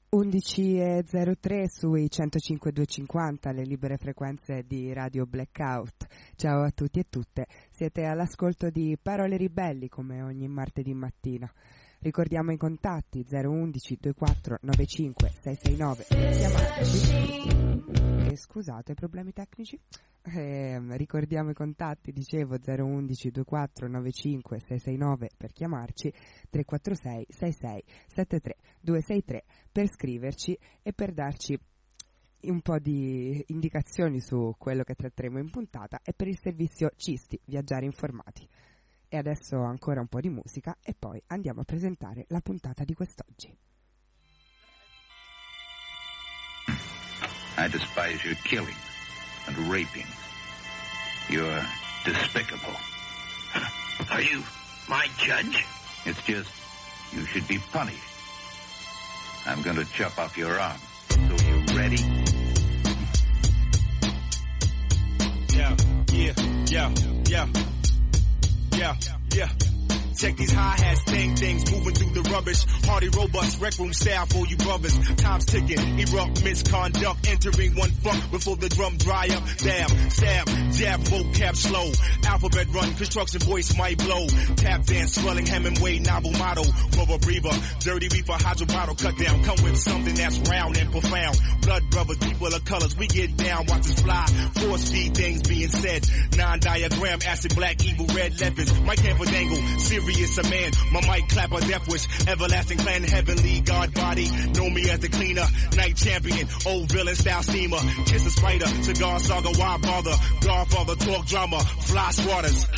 11.03 sui 105.250, le libere frequenze di Radio Blackout. Ciao a tutti e tutte, siete all'ascolto di Parole Ribelli come ogni martedì mattina. Ricordiamo i contatti 011 24 95 669 per chiamarci. Scusate, problemi tecnici. Ricordiamo i contatti, dicevo 011 24 95 669 per chiamarci, 346 66 73 263 per scriverci e per darci un po' di indicazioni su quello che tratteremo in puntata e per il servizio Cisti, viaggiare informati. E adesso ancora un po' di musica e poi andiamo a presentare la puntata di quest'oggi. I despise your killing and raping. You're despicable. Are you my judge? It's just, you should be punished. I'm going to chop off your arm. So you ready? Yeah. Check these hi-hats, things moving through the rubbish. Party robust, rec room style for you brothers. Time's ticking, erupt misconduct. Entering one fuck before the drum dry up. Dab, stab, jab, vocab slow. Alphabet run, construction voice might blow. Tap dance, swelling Hemingway, novel motto. For a breather, dirty reefer, hydro bottle cut down. Come with something that's round and profound. Blood brothers, people of colors, we get down, watch us fly. Force feed things being said. Non-diagram, acid, black, evil, red leopards. Mike Camperdangle, serious a man. My mic clapper, death wish, everlasting clan, heavenly god body. Know me as the cleaner, night champion, old villain style steamer. Kiss a spider, cigar saga, why bother? Godfather, talk drama, fly swatters.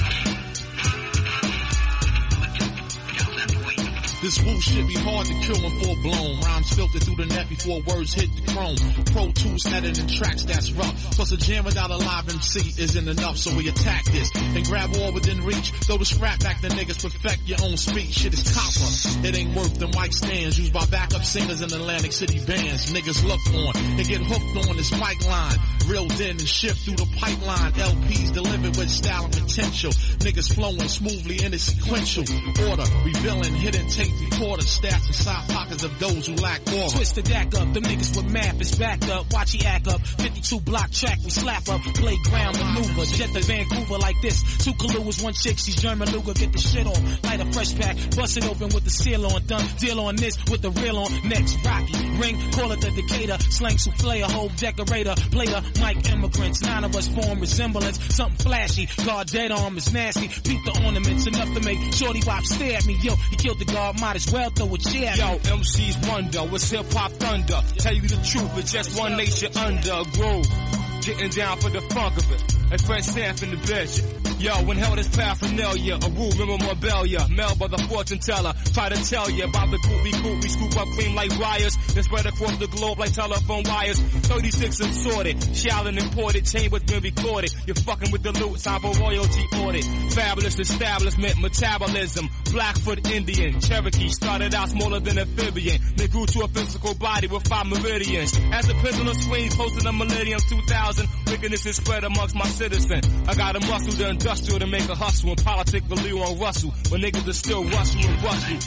This woo shit be hard to kill when full blown. Rhymes filtered through the net before words hit the chrome. Pro Tools editing tracks that's rough. Plus a jam without a live MC isn't enough, so we attack this and grab all within reach. Throw the scrap back to niggas, perfect your own speech. Shit is copper. It ain't worth the mic stands used by backup singers in Atlantic City bands. Niggas look on and get hooked on this mic line. Reeled in and shift through the pipeline. LPs delivered with style and potential. Niggas flowing smoothly in a sequential order. Revealing hidden tape recorders, stats inside pockets of those who lack aura. Twist the deck up, the niggas with math is back up. Watch he act up, 52 block track, we slap up. Playground maneuver, jet to Vancouver like this. Two Kaluas, one chick, she's German Luger, get the shit on. Light a fresh pack, bust it open with the seal on. Done, deal on this with the reel on. Next, Rocky, ring, call it the Decatur. Slang souffle, a whole decorator. Plater, Mike immigrants, 9 of us form resemblance. Something flashy, guard dead arm is nasty. Peep the ornaments, enough to make Shorty Wop stare at me. Yo, he killed the guard, might as well throw a chair at me. Yo, MC's wonder, what's hip-hop thunder? Tell you the truth, it's just one nation under a groove. Getting down for the funk of it. And Fred Staff in the bitch. Yo, when held is paraphernalia, a rule memorabilia, mailed by the fortune teller. Try to tell you about the group, we scoop up cream like wires, then spread across the globe like telephone wires. 36 assorted, shallon imported, chambers been recorded. You're fucking with the loot, time for royalty audit. Fabulous establishment, metabolism, Blackfoot Indian, Cherokee, started out smaller than amphibian, then grew to a physical body with 5 meridians. As the pendulum swings close to the millennium 2000, wickedness is spread amongst my citizen. I got a muscle to industrial to make a hustle, and politics believe on Russell, but niggas are still rustle and rustle.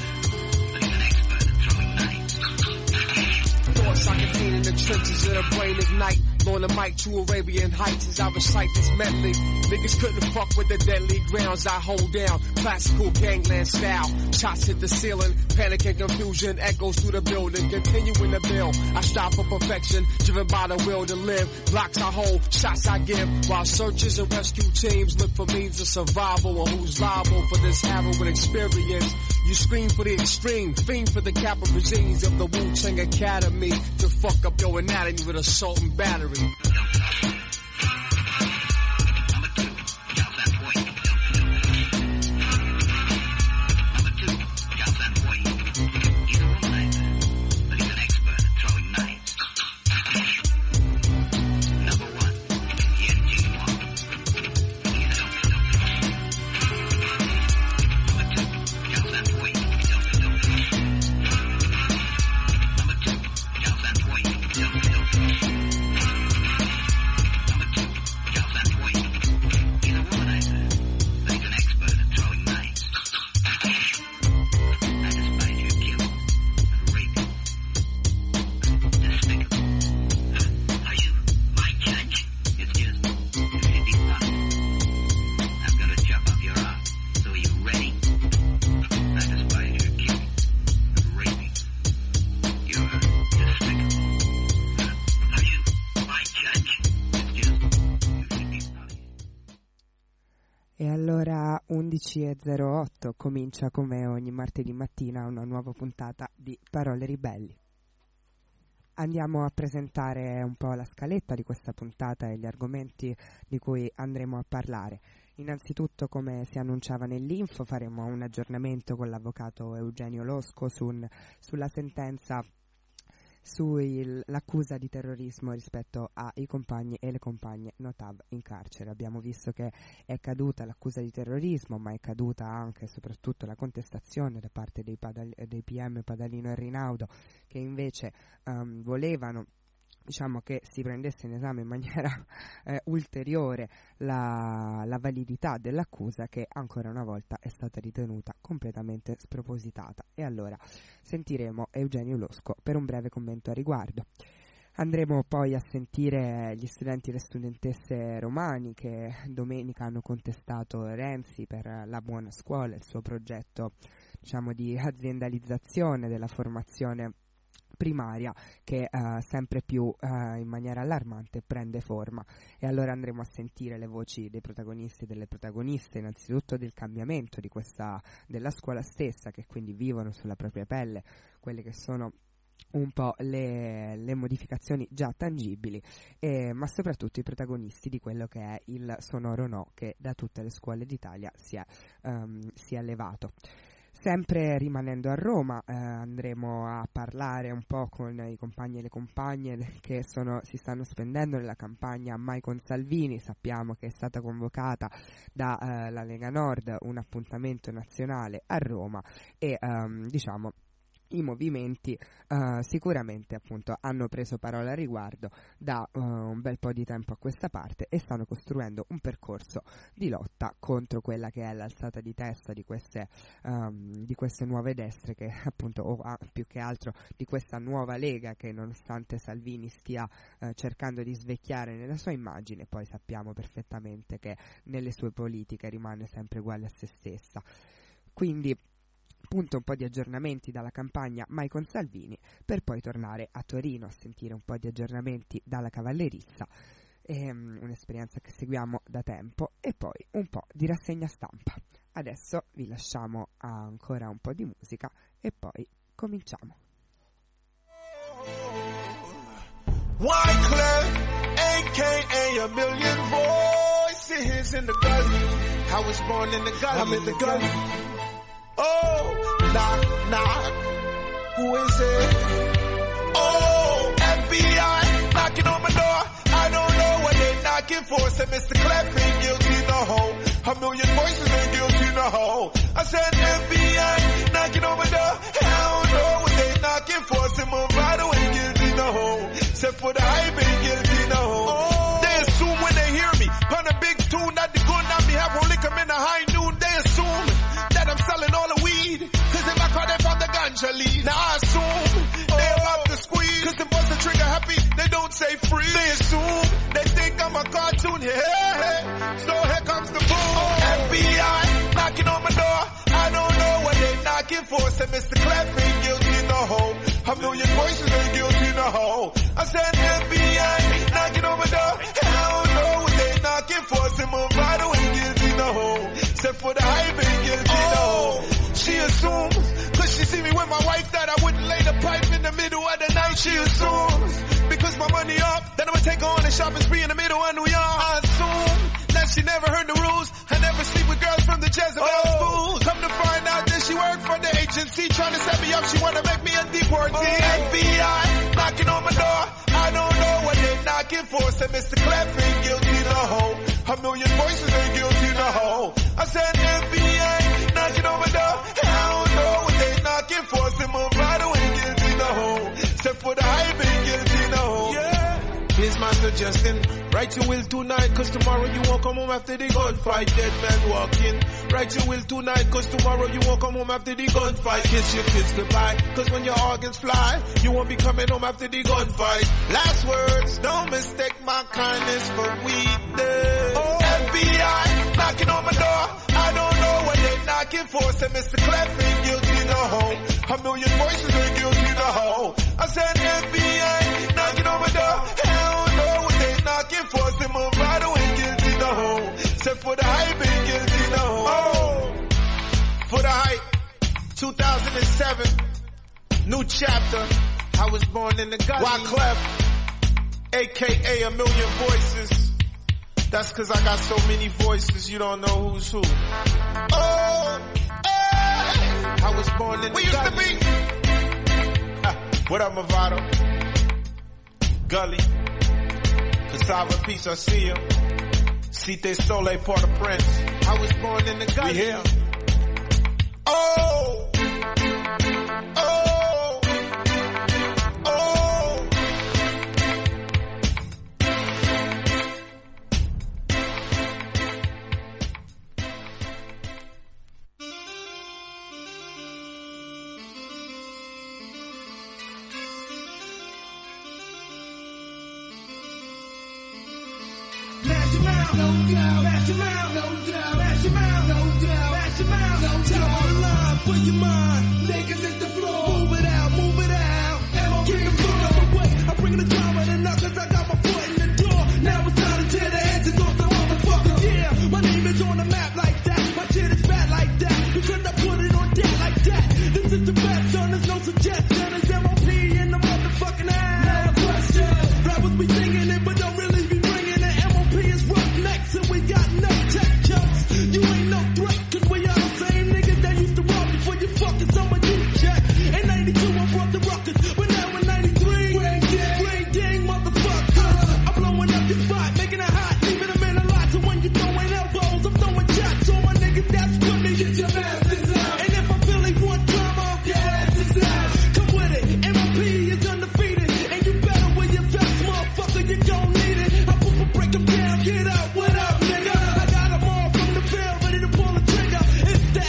Thoughts I contain in the trenches of the brain ignite. On the mic to Arabian Heights as I recite this medley. Niggas couldn't fuck with the deadly grounds I hold down. Classical gangland style. Shots hit the ceiling. Panic and confusion echoes through the building. Continuing the bill. I strive for perfection. Driven by the will to live. Blocks I hold. Shots I give. While searchers and rescue teams look for means of survival. Or who's liable for this harrowing experience. You scream for the extreme. Fiend for the capital regimes of the Wu-Tang Academy. To fuck up your anatomy with assault and battery. E allora 11:08 comincia come ogni martedì mattina una nuova puntata di Parole Ribelli. Andiamo a presentare un po' la scaletta di questa puntata e gli argomenti di cui andremo a parlare. Innanzitutto, come si annunciava nell'info, faremo un aggiornamento con l'avvocato Eugenio Losco sulla sentenza sull'accusa di terrorismo rispetto ai compagni e le compagne Notav in carcere. Abbiamo visto che è caduta l'accusa di terrorismo, ma è caduta anche e soprattutto la contestazione da parte dei PM Padalino e Rinaudo, che invece volevano che si prendesse in esame in maniera ulteriore la validità dell'accusa, che ancora una volta è stata ritenuta completamente spropositata. E allora sentiremo Eugenio Losco per un breve commento a riguardo. Andremo poi a sentire gli studenti e le studentesse romani che domenica hanno contestato Renzi per la buona scuola, il suo progetto di aziendalizzazione della formazione primaria, che sempre più in maniera allarmante prende forma. E allora andremo a sentire le voci dei protagonisti e delle protagoniste, innanzitutto del cambiamento della scuola stessa, che quindi vivono sulla propria pelle quelle che sono un po' le modificazioni già tangibili, ma soprattutto i protagonisti di quello che è il sonoro no che da tutte le scuole d'Italia si è levato. Sempre rimanendo a Roma, andremo a parlare un po' con i compagni e le compagne che si stanno spendendo nella campagna Mai con Salvini. Sappiamo che è stata convocata dalla Lega Nord un appuntamento nazionale a Roma e i movimenti sicuramente appunto hanno preso parola a riguardo da un bel po' di tempo a questa parte e stanno costruendo un percorso di lotta contro quella che è l'alzata di testa di queste nuove destre, che appunto più che altro di questa nuova Lega che, nonostante Salvini stia cercando di svecchiare nella sua immagine, poi sappiamo perfettamente che nelle sue politiche rimane sempre uguale a se stessa. Quindi appunto un po' di aggiornamenti dalla campagna Mai con Salvini, per poi tornare a Torino a sentire un po' di aggiornamenti dalla Cavallerizza, un'esperienza che seguiamo da tempo, e poi un po' di rassegna stampa. Adesso vi lasciamo ancora un po' di musica e poi cominciamo. Wyclef, a.k.a. a million voices in the gully. I was born in the gully. I'm in the gully. Oh, knock, knock, who is it? Oh, FBI, knocking on my door. I don't know what they're knocking for. Said Mr. Clef ain't guilty, no. A million voices ain't guilty, no. I said FBI, knocking on my door. I don't know what they're knocking for. Said Movado ain't guilty, no. Said for the hype ain't guilty, no. Oh. They assume when they hear me, on a big tune, that the gun on me have one lick 'em in the high noon. They assume that I'm selling all the weed, cause in my car they found the ganja leaf. Now I assume they about to squeeze, cause the bust the trigger happy, they don't say free. They assume, they think I'm a cartoon, yeah. So here comes the boom. FBI, knocking on my door. I don't know what they knocking for. Said Mr. Clef ain't guilty, no. A million voices ain't guilty, no. I said FBI, knocking on my door. I don't know what they knocking for. Said Movado ain't guilty, no. Said for the hype ain't guilty, no. She assumes, cause she see me with my wife, that I wouldn't lay the pipe in the middle of the night. She assumes, because my money up, that I'ma take her on a shopping spree in the middle of New York. I assume that she never heard the rules. I never sleep with girls from the Jezebel schools. Come to find out that she worked for the agency, trying to set me up. She wanna make me a deportee. FBI, knocking on my door. I don't know what they're knocking for. Said Mr. Clef ain't guilty, no. A million voices ain't guilty, no. I said FBI, knocking on my door. I don't know what they knocking for. Said Movado ain't guilty, no. Said for the hype ain't guilty, no. Yeah. Here's my suggestion. Write your will tonight, cause tomorrow you won't come home after the gunfight. Dead man walking. Write your will tonight, cause tomorrow you won't come home after the gunfight. Kiss your kids goodbye, cause when your organs fly, you won't be coming home after the gunfight. Last words, don't mistake my kindness for weakness. Oh. FBI, knocking on my door. I don't know what they're knocking for. Said Mr. Clef ain't guilty, no. A million voices ain't guilty, no. I said FBI, knocking on my door. I don't know what they're knocking for. Said Movado ain't guilty, no. Said for the hype ain't guilty, 2007, new chapter. I was born in the gully. Wyclef, aka A Million Voices. That's cause I got so many voices, you don't know who's who. Oh, hey. I was born in the gully. We used to be. What up, Movado? Gully. Cassava Peace, I see you. Cite Sole, Port-au-Prince. I was born in the gully. We here. Oh. Oh. Oh. Mash your mouth, no doubt. Mash your mouth, no doubt. Mash your mouth, no doubt. Mash your mouth, no doubt. Top of the line for your mind. Niggas hit the floor. Move it out, move it out. Get the fuck out the way. I'm bringing the drama to knock cause I got my foot in the door. Now it's time to tear the heads off the motherfuckers. Yeah, my name is on the map like that. My shit is bad like that. Because I put it on deck like that. This is the best, son. There's no suggestion. It's MOP in the motherfucking ass. No question. Rappers be singing it, but don't really be bringing it. MOP is rough next, and we got no tech jumps. You ain't no threat, cause we are the same niggas that used to rob before you fucking some of you check. In 92, I brought the ruckus, but now in 93, ring ding, motherfuckers. I'm blowing up your spot, making it hot, leaving them in a lot. So when you throwing elbows, I'm throwing shots. All my niggas that's with me, get your asses out. And if I feel like want drama, get asses out. Come with it, MOP is undefeated, and you better wear your vest, motherfucker, you don't need it. I break them down, get out, what up, nigga? I got them all from the field, ready to pull the trigger. It's the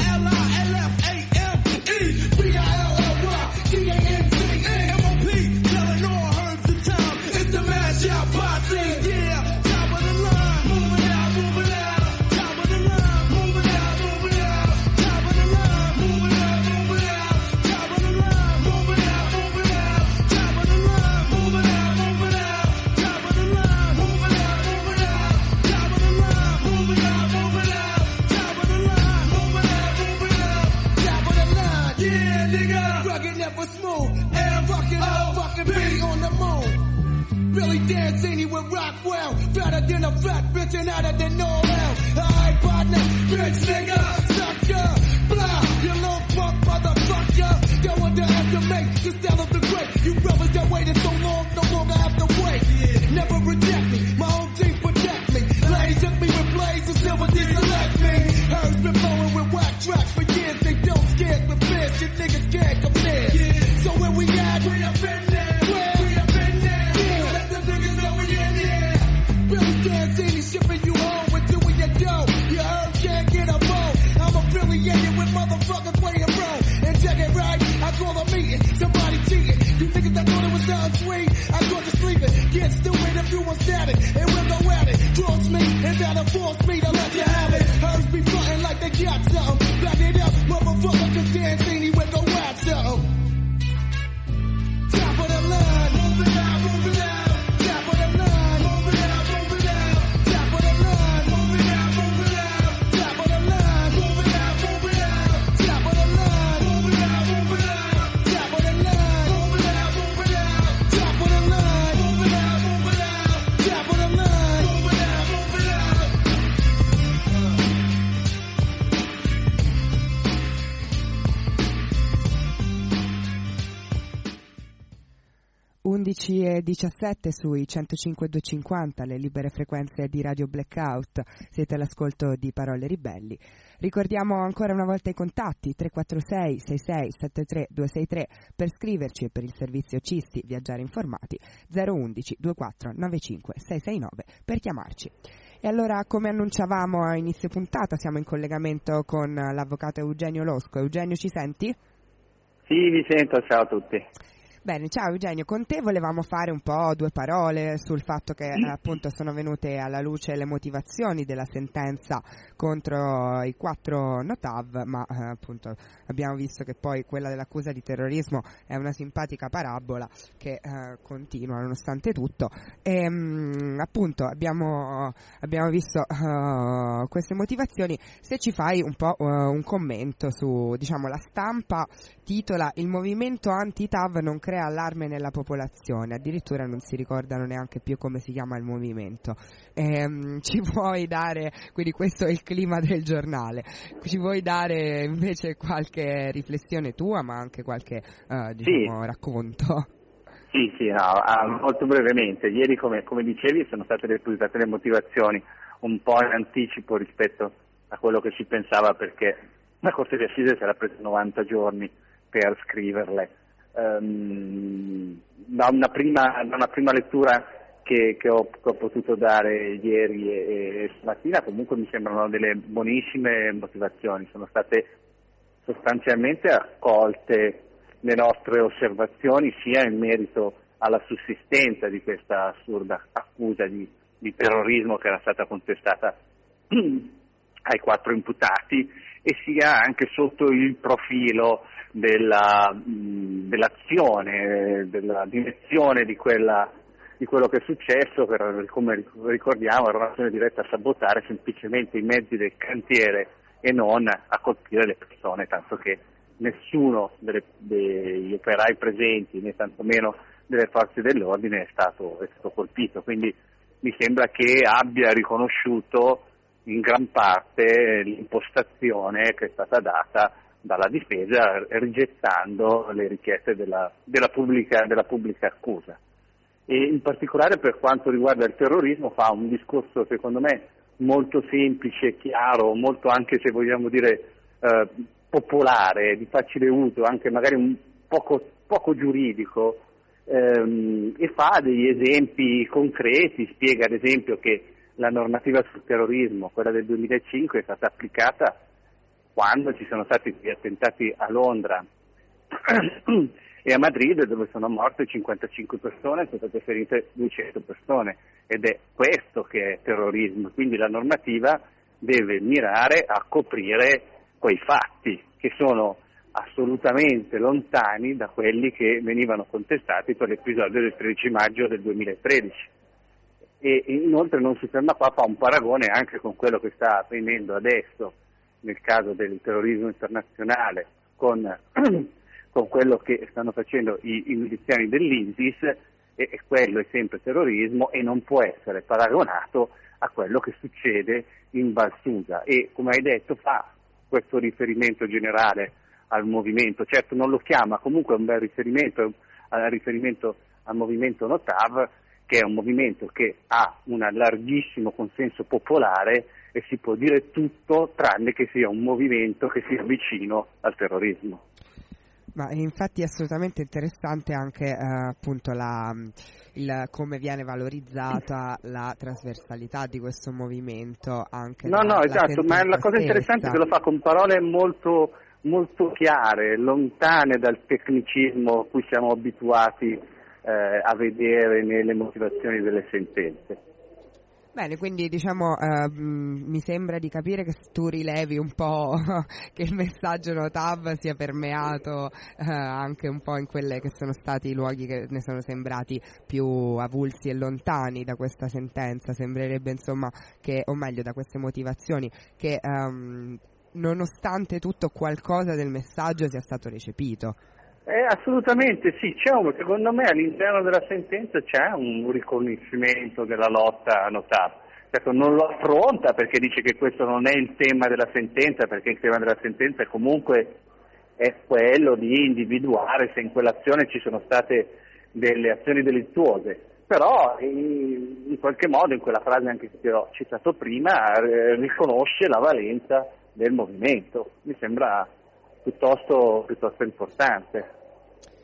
LILFAME-BILLYCANTE. MOP, telling all herbs the time. It's the mash out posse, yeah. Top of the line, move it out, move it out. Top of the line, move it out, move it out. Top of the line, move it out, move it out. Top of the line, move it out, move it out. Top of the line, move it out, move it out. Top of the line, move it out, move it out. Top of the line, move it out, move it out. Top of the line, move it out, move it out. Top of the line, yeah, nigga. Rugged never smooth, and rockin' out, fucking be on the moon. Really dancing with Rockwell, fatter than a fat bitch and hotter than Noel. Alright, partner, bitch nigga, sucker, blah, you little punk motherfucker. Don't underestimate the style of the great. You brothers that waited so long, no longer have to wait. Never reject me, my own team protect me. Blaze hit me with blades and silver didn't select me. Herbs been blowing with whack tracks for years. They don't scare with fears, you niggas can't compare. So where we at? We up in there. We up in there. Yeah, let the niggas know we in there. Really dancing, he's shipping you home with doing your dough. Your herbs can't get a bow. I'm affiliated with motherfuckers playing bro. And check it right, I call a meeting. Somebody cheating. You niggas that thought it was something sweet. I thought you sleeping. Get stupid if you want static. And we'll go at it. Cross me and that'll force me to let you have it. Herbs be frontin' like they got something. Back it up, motherfucker, cause dancing, he went go at something. Top of the line, move it out, move it out. Top of the line, move it out, move it out. Top of the line, move it out, move it out. Top of the line, move it out, move it out. Top of the line, move it out, move it out. Top of the line, move it out, move it out. Top of the line, move it out, move it out. Top of the line, move it out, move it out. 11:17 sui 105.250, le libere frequenze di Radio Blackout. Siete all'ascolto di Parole Ribelli. Ricordiamo ancora una volta i contatti: 346 66 73 263 per scriverci e per il servizio Cisti Viaggiare Informati, 011 24 95 669 per chiamarci. E allora, come annunciavamo a inizio puntata, siamo in collegamento con l'avvocato Eugenio Losco. Eugenio, ci senti? Sì, vi sento, ciao a tutti. Bene, ciao Eugenio, con te volevamo fare un po' due parole sul fatto che appunto sono venute alla luce le motivazioni della sentenza contro i 4 Notav, ma appunto abbiamo visto che poi quella dell'accusa di terrorismo è una simpatica parabola che continua nonostante tutto. E appunto abbiamo visto queste motivazioni. Se ci fai un po' un commento su, diciamo, la stampa titola "Il movimento anti-TAV non crea allarme nella popolazione", addirittura non si ricordano neanche più come si chiama il movimento. Ci vuoi dare, quindi questo è il clima del giornale, ci vuoi dare invece qualche riflessione tua, ma anche qualche diciamo, racconto? Sì, molto brevemente. Ieri, come dicevi, sono state depositate le motivazioni un po' in anticipo rispetto a quello che si pensava, perché la Corte di Assise si era presa 90 giorni per scriverle. Da una prima lettura che ho potuto dare ieri e stamattina, comunque mi sembrano delle buonissime motivazioni. Sono state sostanzialmente accolte le nostre osservazioni, sia in merito alla sussistenza di questa assurda accusa di terrorismo che era stata contestata ai 4 imputati, e sia anche sotto il profilo dell'azione, della direzione di quello che è successo, come ricordiamo era un'azione diretta a sabotare semplicemente i mezzi del cantiere e non a colpire le persone, tanto che nessuno degli operai presenti, né tantomeno delle forze dell'ordine è stato colpito. Quindi mi sembra che abbia riconosciuto in gran parte l'impostazione che è stata data dalla difesa, rigettando le richieste della pubblica accusa. E in particolare per quanto riguarda il terrorismo fa un discorso secondo me molto semplice, chiaro, molto, anche se vogliamo dire popolare, di facile uso, anche magari un poco giuridico, e fa degli esempi concreti. Spiega ad esempio che la normativa sul terrorismo, quella del 2005, è stata applicata quando ci sono stati gli attentati a Londra e a Madrid, dove sono morte 55 persone e sono state ferite 200 persone, ed è questo che è terrorismo. Quindi la normativa deve mirare a coprire quei fatti che sono assolutamente lontani da quelli che venivano contestati per l'episodio del 13 maggio del 2013. E inoltre non si ferma qua, fa un paragone anche con quello che sta avvenendo adesso nel caso del terrorismo internazionale con quello che stanno facendo i miliziani dell'ISIS, e quello è sempre terrorismo e non può essere paragonato a quello che succede in Val Susa. E come hai detto fa questo riferimento generale al movimento, certo non lo chiama, comunque è un bel riferimento al movimento Notav, che è un movimento che ha un larghissimo consenso popolare e si può dire tutto tranne che sia un movimento che sia vicino al terrorismo. Ma infatti è assolutamente interessante anche appunto come viene valorizzata la trasversalità di questo movimento anche esatto, ma la cosa interessante è che lo fa con parole molto, molto chiare, lontane dal tecnicismo a cui siamo abituati a vedere nelle motivazioni delle sentenze. Bene, quindi diciamo mi sembra di capire che tu rilevi un po' che il messaggio Notav sia permeato anche un po' in quelle che sono stati i luoghi che ne sono sembrati più avulsi e lontani da questa sentenza. Sembrerebbe insomma che, o meglio da queste motivazioni, che nonostante tutto qualcosa del messaggio sia stato recepito. Assolutamente sì, secondo me all'interno della sentenza c'è un riconoscimento della lotta a Notav. Certo non lo affronta perché dice che questo non è il tema della sentenza, perché il tema della sentenza comunque è quello di individuare se in quell'azione ci sono state delle azioni delittuose, però in qualche modo in quella frase anche che ho citato prima riconosce la valenza del movimento. Mi sembra piuttosto importante.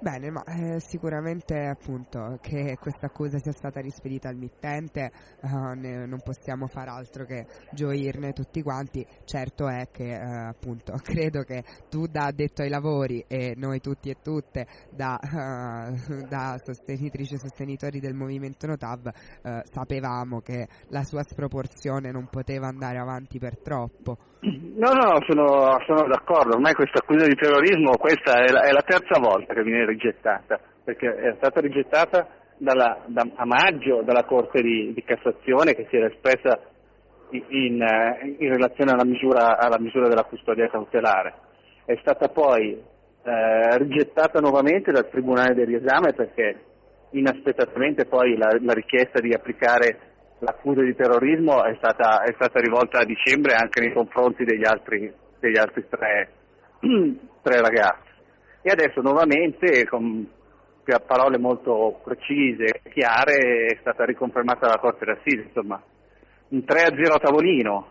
Bene, ma sicuramente appunto che questa accusa sia stata rispedita al mittente non possiamo far altro che gioirne tutti quanti. Certo è che appunto credo che tu da addetto ai lavori e noi tutti e tutte da sostenitrici e sostenitori del movimento Notav sapevamo che la sua sproporzione non poteva andare avanti per troppo. No, sono d'accordo. Ormai questa accusa di terrorismo, questa è la terza volta che viene rigettata, perché è stata rigettata a maggio dalla Corte di Cassazione, che si era espressa in relazione alla misura della custodia cautelare. È stata poi rigettata nuovamente dal Tribunale del riesame, perché inaspettatamente poi la richiesta di applicare l'accusa di terrorismo è stata rivolta a dicembre anche nei confronti degli altri tre ragazzi. E adesso nuovamente, con parole molto precise e chiare, è stata riconfermata dalla Corte d'Assise, insomma, un 3-0 a tavolino.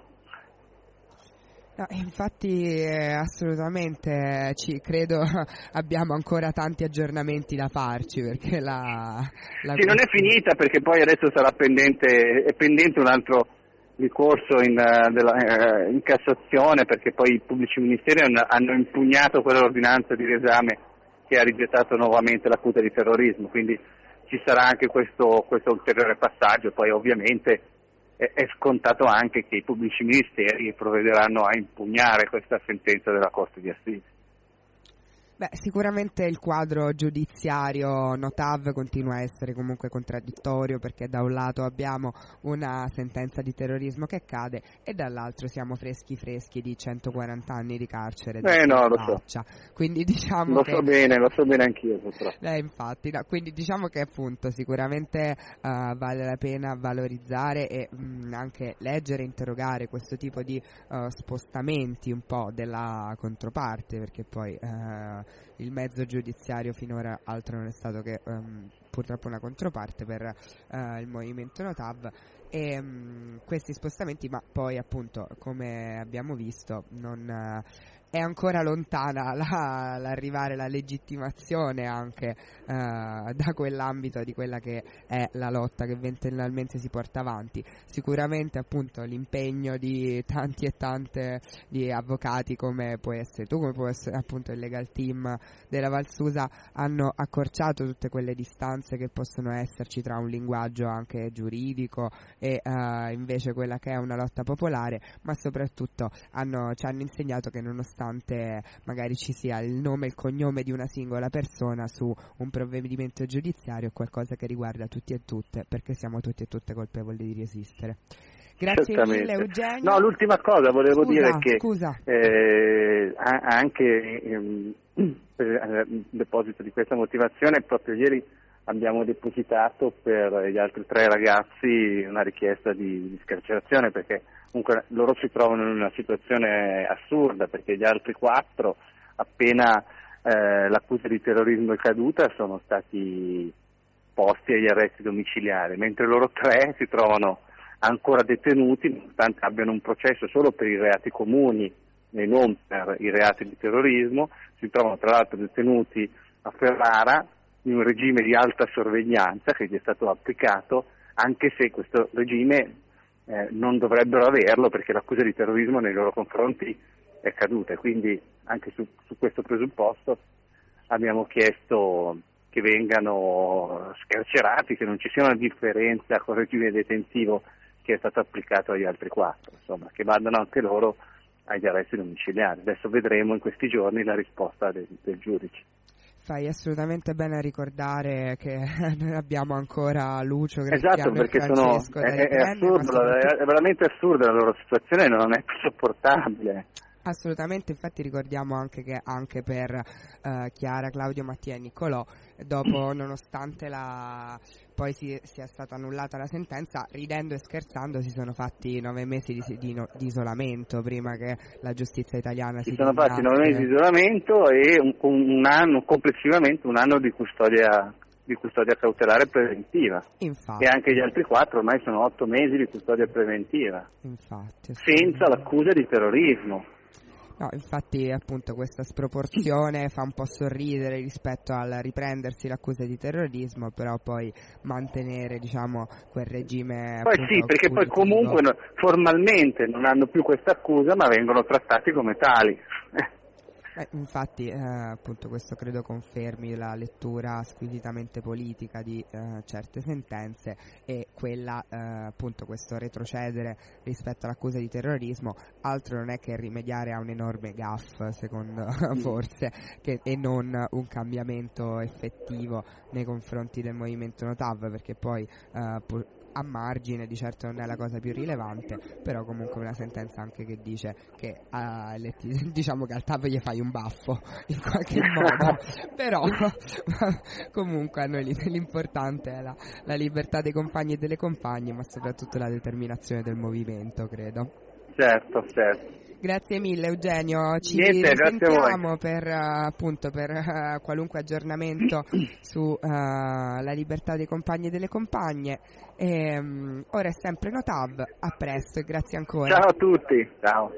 No, infatti assolutamente credo abbiamo ancora tanti aggiornamenti da farci, perché sì, non è finita, perché poi adesso sarà pendente un altro ricorso in Cassazione, perché poi i pubblici ministeri hanno impugnato quell'ordinanza di riesame che ha rigettato nuovamente l'accusa di terrorismo, quindi ci sarà anche questo ulteriore passaggio. Poi ovviamente è scontato anche che i pubblici ministeri provvederanno a impugnare questa sentenza della Corte di Assise. Beh, sicuramente il quadro giudiziario Notav continua a essere comunque contraddittorio, perché da un lato abbiamo una sentenza di terrorismo che cade e dall'altro siamo freschi di 140 anni di carcere. No, lo so. Quindi diciamo lo so bene anch'io, purtroppo. Infatti, no, quindi diciamo che appunto sicuramente vale la pena valorizzare e anche leggere e interrogare questo tipo di spostamenti un po' della controparte, perché poi il mezzo giudiziario finora altro non è stato che purtroppo una controparte per il movimento Notav, e questi spostamenti, ma poi appunto come abbiamo visto non è ancora lontana l'arrivare la legittimazione anche da quell'ambito di quella che è la lotta che ventennalmente si porta avanti. Sicuramente appunto l'impegno di tanti e tante di avvocati come puoi essere tu, come può essere appunto il legal team della Valsusa, hanno accorciato tutte quelle distanze che possono esserci tra un linguaggio anche giuridico e invece quella che è una lotta popolare, ma soprattutto ci hanno insegnato che nonostante magari ci sia il nome e il cognome di una singola persona su un provvedimento giudiziario, è qualcosa che riguarda tutti e tutte, perché siamo tutti e tutte colpevoli di resistere. Grazie mille Eugenio. No, l'ultima cosa volevo dire che anche per il deposito di questa motivazione, proprio ieri abbiamo depositato per gli altri tre ragazzi una richiesta di scarcerazione, perché comunque loro si trovano in una situazione assurda, perché gli altri 4, appena l'accusa di terrorismo è caduta, sono stati posti agli arresti domiciliari, mentre loro 3 si trovano ancora detenuti, nonostante abbiano un processo solo per i reati comuni e non per i reati di terrorismo. Si trovano tra l'altro detenuti a Ferrara in un regime di alta sorveglianza che gli è stato applicato, anche se questo regime non dovrebbero averlo, perché l'accusa di terrorismo nei loro confronti è caduta. Quindi anche su questo presupposto abbiamo chiesto che vengano scarcerati, che non ci sia una differenza con il regime detentivo che è stato applicato agli altri 4, insomma, che vadano anche loro agli arresti domiciliari. Adesso vedremo in questi giorni la risposta del giudice. Fai assolutamente bene a ricordare che noi abbiamo ancora Lucio, Graziano, esatto, perché e Francesco è assurdo, è veramente assurda la loro situazione, non è più sopportabile. Assolutamente, infatti ricordiamo anche che anche per Chiara, Claudio, Mattia e Niccolò, dopo, nonostante poi sia stata annullata la sentenza, ridendo e scherzando si sono fatti 9 mesi di isolamento prima che la giustizia italiana si sono fatti 9 mesi di isolamento e un anno, complessivamente un anno di custodia cautelare preventiva. Infatti. E anche gli altri 4 ormai sono 8 mesi di custodia preventiva. Infatti, senza l'accusa di terrorismo. No, infatti appunto questa sproporzione fa un po' sorridere rispetto al riprendersi l'accusa di terrorismo, però poi mantenere, diciamo, quel regime. Poi sì, perché poi comunque formalmente non hanno più questa accusa, ma vengono trattati come tali. Infatti appunto questo credo confermi la lettura squisitamente politica di certe sentenze, e quella appunto questo retrocedere rispetto all'accusa di terrorismo altro non è che rimediare a un enorme gaffe, secondo forse, e non un cambiamento effettivo nei confronti del movimento No TAV, perché poi a margine di certo non è la cosa più rilevante, però comunque una sentenza anche che dice che diciamo che al TAV gli fai un baffo in qualche modo, però comunque a noi l'importante è la libertà dei compagni e delle compagne, ma soprattutto la determinazione del movimento, credo. Certo. Grazie mille Eugenio, ci risentiamo per qualunque aggiornamento su la libertà dei compagni e delle compagne. Ora è sempre No TAV, a presto e grazie ancora. Ciao a tutti, ciao.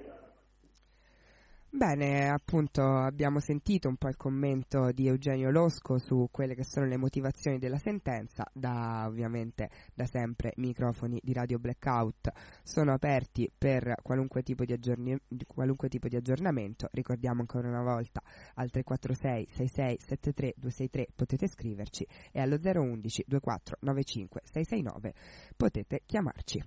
Bene, appunto abbiamo sentito un po' il commento di Eugenio Losco su quelle che sono le motivazioni della sentenza. Ovviamente da sempre microfoni di Radio Blackout sono aperti per qualunque tipo di aggiornamento. Ricordiamo ancora una volta al 346 66 73 263 potete scriverci, e allo 011 24 95 669 potete chiamarci.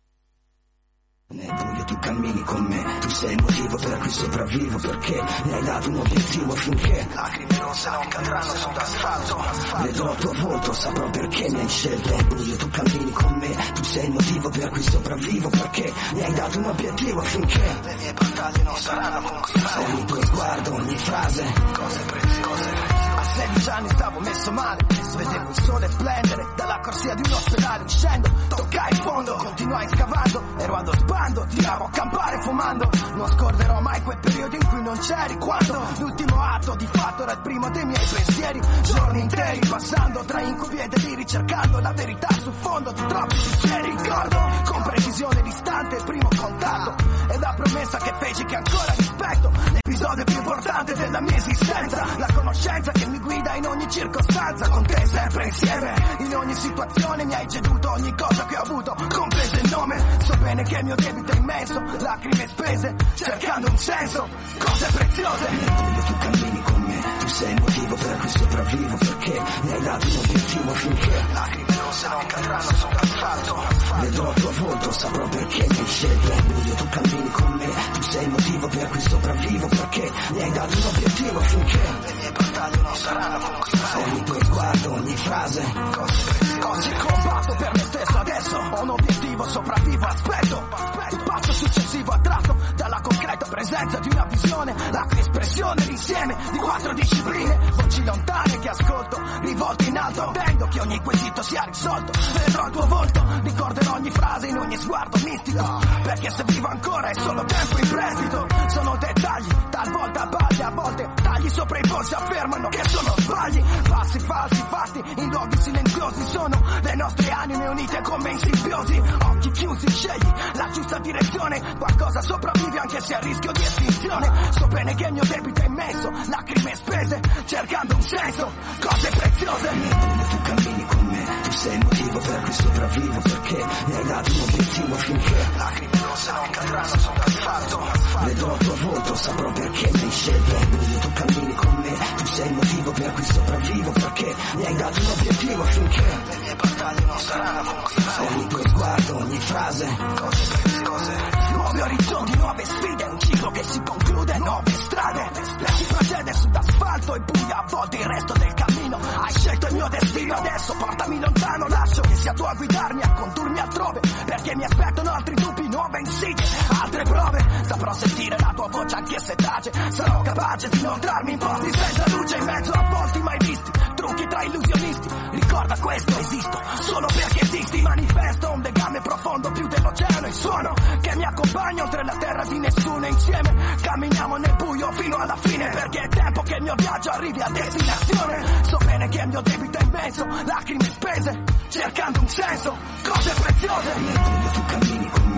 Nel buio tu cammini con me, tu sei il motivo per cui sopravvivo, perché mi hai dato un obiettivo affinché lacrime rosse non cadranno sull'asfalto. Vedo il tuo volto, saprò perché mi hai scelto. Nel buio tu cammini con me, tu sei il motivo per cui sopravvivo, perché mi hai dato un obiettivo affinché le mie battaglie non saranno conquistate. Ogni tuo sguardo, ogni frase, cose preziose. A 16 anni stavo messo male, vedevo il sole splendere dalla corsia di un ospedale. Uscendo, toccai il fondo, continuai scavando, ero allo sbando, tiravo a campare fumando. Non scorderò mai quel periodo in cui non c'eri, quando l'ultimo atto di fatto era il primo dei miei pensieri. Giorni interi passando tra incubi e deliri, cercando la verità sul fondo di troppi bicchieri. Ricordo con precisione distante il primo contatto e la promessa che feci che ancora rispetto. L'episodio più importante della mia esistenza, la conoscenza che mi guida in ogni circostanza. Con te sempre insieme, in ogni situazione mi hai ceduto ogni cosa che ho avuto, compreso il nome. So bene che il mio debito è immenso, lacrime spese, cercando un senso, cose preziose. Nel buio tu cammini con me, tu sei il motivo per cui sopravvivo, perché mi hai dato un obiettivo affinché lacrime rosse non cadranno sull'asfalto. Vedo il tuo volto, saprò perché mi hai scelto. Nel buio tu cammini con me, tu sei il motivo per cui sopravvivo, perché mi hai dato un obiettivo affinché le mie battaglie non saranno conquistate. Ogni tuo sguardo, ogni frase, cose preziose. Combatto per me stesso adesso, ho un obiettivo, sopravvivo, aspetto. Il passo successivo attratto dalla concreta presenza di una visione, la espressione l'insieme di 4 discipline, voci lontane che ascolto, rivolte in alto, attendo che ogni quesito sia risolto. Vedrò il tuo volto, ricorderò ogni frase in ogni sguardo mistico, perché se vivo ancora è solo tempo in prestito. Sono dettagli, talvolta bagli, a volte tagli sopra i polsi affermano che sono sbagli. Passi falsi fatti in luoghi silenziosi, sono le nostre anime unite come in simbiosi. Occhi chiusi, scegli la giusta direzione, qualcosa sopravvive anche se a rischio di estinzione. So bene che il mio debito è immenso, lacrime spese, cercando un senso, cose preziose. Nel buio tu cammini con me, tu sei il motivo per cui sopravvivo, perché mi hai dato un obiettivo affinché lacrime rosse non cadranno sull'asfalto. Vedo il tuo volto, saprò perché mi hai scelto. Nel buio tu cammini con me, tu sei il motivo per cui sopravvivo, perché mi hai dato un obiettivo affinché le mie battaglie non saranno conquistate. Ogni tuo sguardo, ogni frase, cose preziose. Nuovi orizzonti, nuove sfide, un ciclo che si conclude, nuove strade. Per chi procede sull'asfalto e buia a volte il resto del cammino. Hai scelto il mio destino, adesso portami lontano, lascio che sia tu a guidarmi, a condurmi altrove, perché mi aspettano altri dubbi, nuove insidie, altre prove. Saprò sentire la tua voce anche se tace, sarò capace di inoltrarmi in posti senza luce, in mezzo a volti mai visti, trucchi tra illusionisti. Ricorda questo, esisto solo perché esisti. Manifesto un legame profondo più dell'oceano, il suono che mi accompagna oltre la terra di nessuno. Insieme camminiamo nel buio fino alla fine, perché è tempo che il mio viaggio arrivi a destinazione. So bene che il mio debito è immenso, lacrime spese, cercando un senso, cose preziose. Nel buio tu cammini con me, tu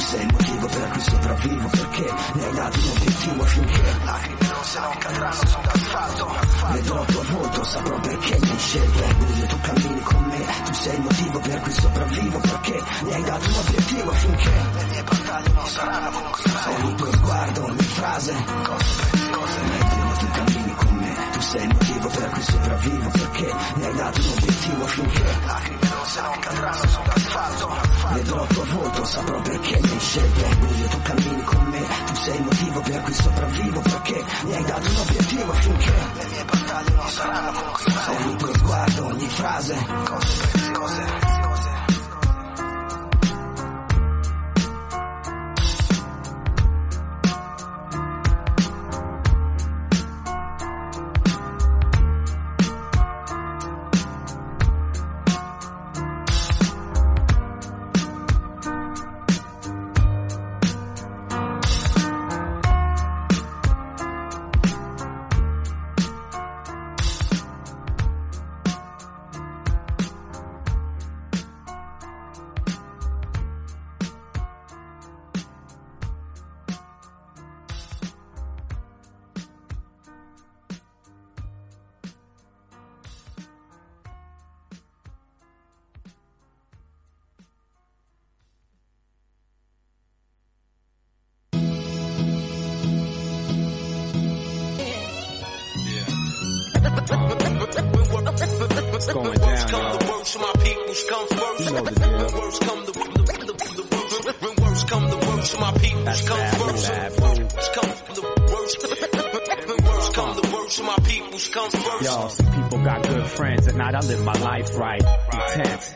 sei il motivo per cui sopravvivo, perché mi hai dato un obiettivo affinché lacrime rosse non cadranno sull'asfalto. Vedrò il tuo volto, saprò perché mi hai scelto. Buio, tu cammini con me, tu sei il motivo per cui sopravvivo, perché mi hai dato un obiettivo affinché le mie battaglie non saranno concluse. Ogni tuo sguardo, ogni frase, cose preziose. Buio, tu cammini con me, tu sei il motivo per cui sopravvivo, perché mi hai dato un obiettivo affinché lacrime rosse non cadranno sull'asfalto. Vedrò il tuo volto, saprò perché mi hai scelto. Buio, tu cammini con me, tu sei il motivo per cui sopravvivo, perché mi hai dato un obiettivo affinché le mie battaglie non saranno concluse. Ogni tuo sguardo, ogni frase, cose preziose. What's going down, y'all? The worst, my peoples come first. You know the deal. When worst come the worst. When worst come the worst, my peoples come first. Worst come the worst. When worst come the worst, my peoples come first. Yo, some people got good friends. At night I live my life right. Intense.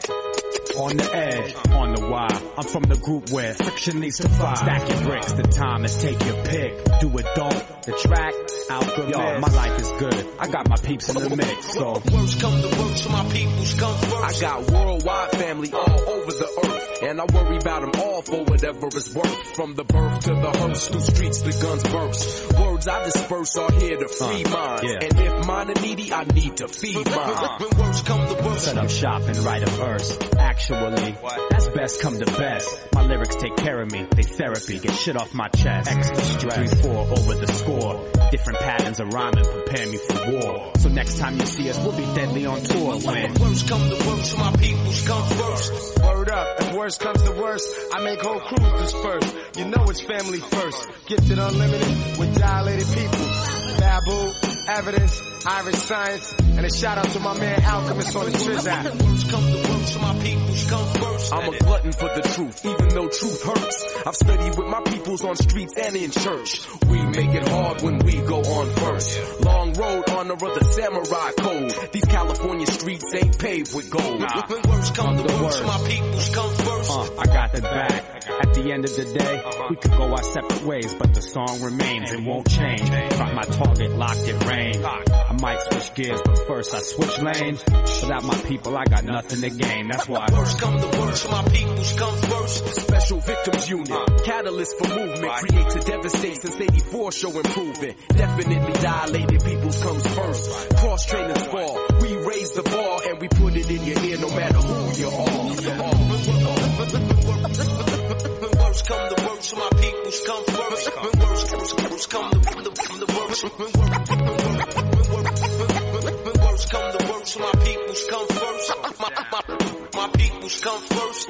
On the edge, on the wire. I'm from the group where friction leads to fire. Stack your bricks, the time is take your pick. Do it, don't. The track, Alchemist. Yo, my life is good. I got my peeps in the mix, so. Worst come the worst, my peoples come first. I got worldwide family all over the earth, and I worry about them all for whatever it's worth. From the birth to the hearse, through streets the guns burst. Words I disperse are here to free minds, and if mine are needy, I need to feed mine. When worst come the worst. Set up shop and write a verse. Actually, that's best come to best. My lyrics take care of me, they therapy, get shit off my chest. Extra stress, 3-4 over the score. Different patterns of rhyming prepare me for war. So next time you see us, we'll be deadly on tour. When worst come to worst, my peoples come first. Word up, if worst comes to worst, I make whole crews disperse. You know it's family first. Gifted unlimited with dilated people. Babu, Evidence, Irish Science, and a shout out to my man Alchemist on the Triz app. Worst come to worst, my peoples come first. I'm a glutton for the truth, even though truth hurts. I've studied with my peoples on streets and in church. We make it hard when we go on first. Long road, honor of the samurai code. These California streets ain't paved with gold. When worst come to worst, my peoples come first. I got the back. At the end of the day, we could go our separate ways, but the song remains, it won't change. Got my target locked in range. I might switch gears, but first I switch lanes. Without my people, I got nothing to gain. That's why worst come to worst, my peoples come first. Special Victims Unit, catalyst for movement, create to devastate since 84, show improvement. Definitely dilated peoples comes first. Cross trainers fall, we raise the bar and we put it in your ear no matter who you are. When worst come the worst, my peoples come first. When worst come the worst. When worst come the worst, my peoples come first. My peoples come first.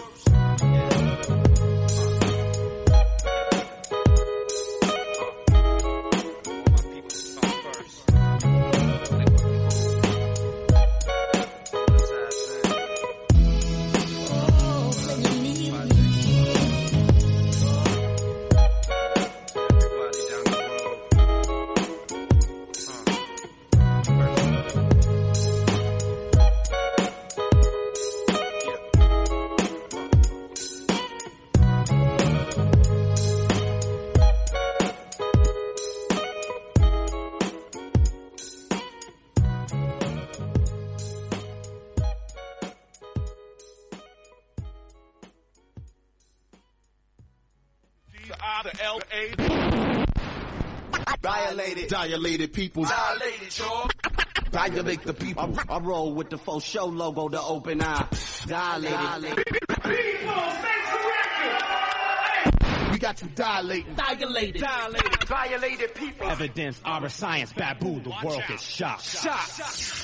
Dilated people. Dilated, y'all. Dilate the people. I roll with the faux show logo, the open eye. Dilated. People, make correction. got you dilating. Violated people. Evidence, our science, babu, the world gets shocked.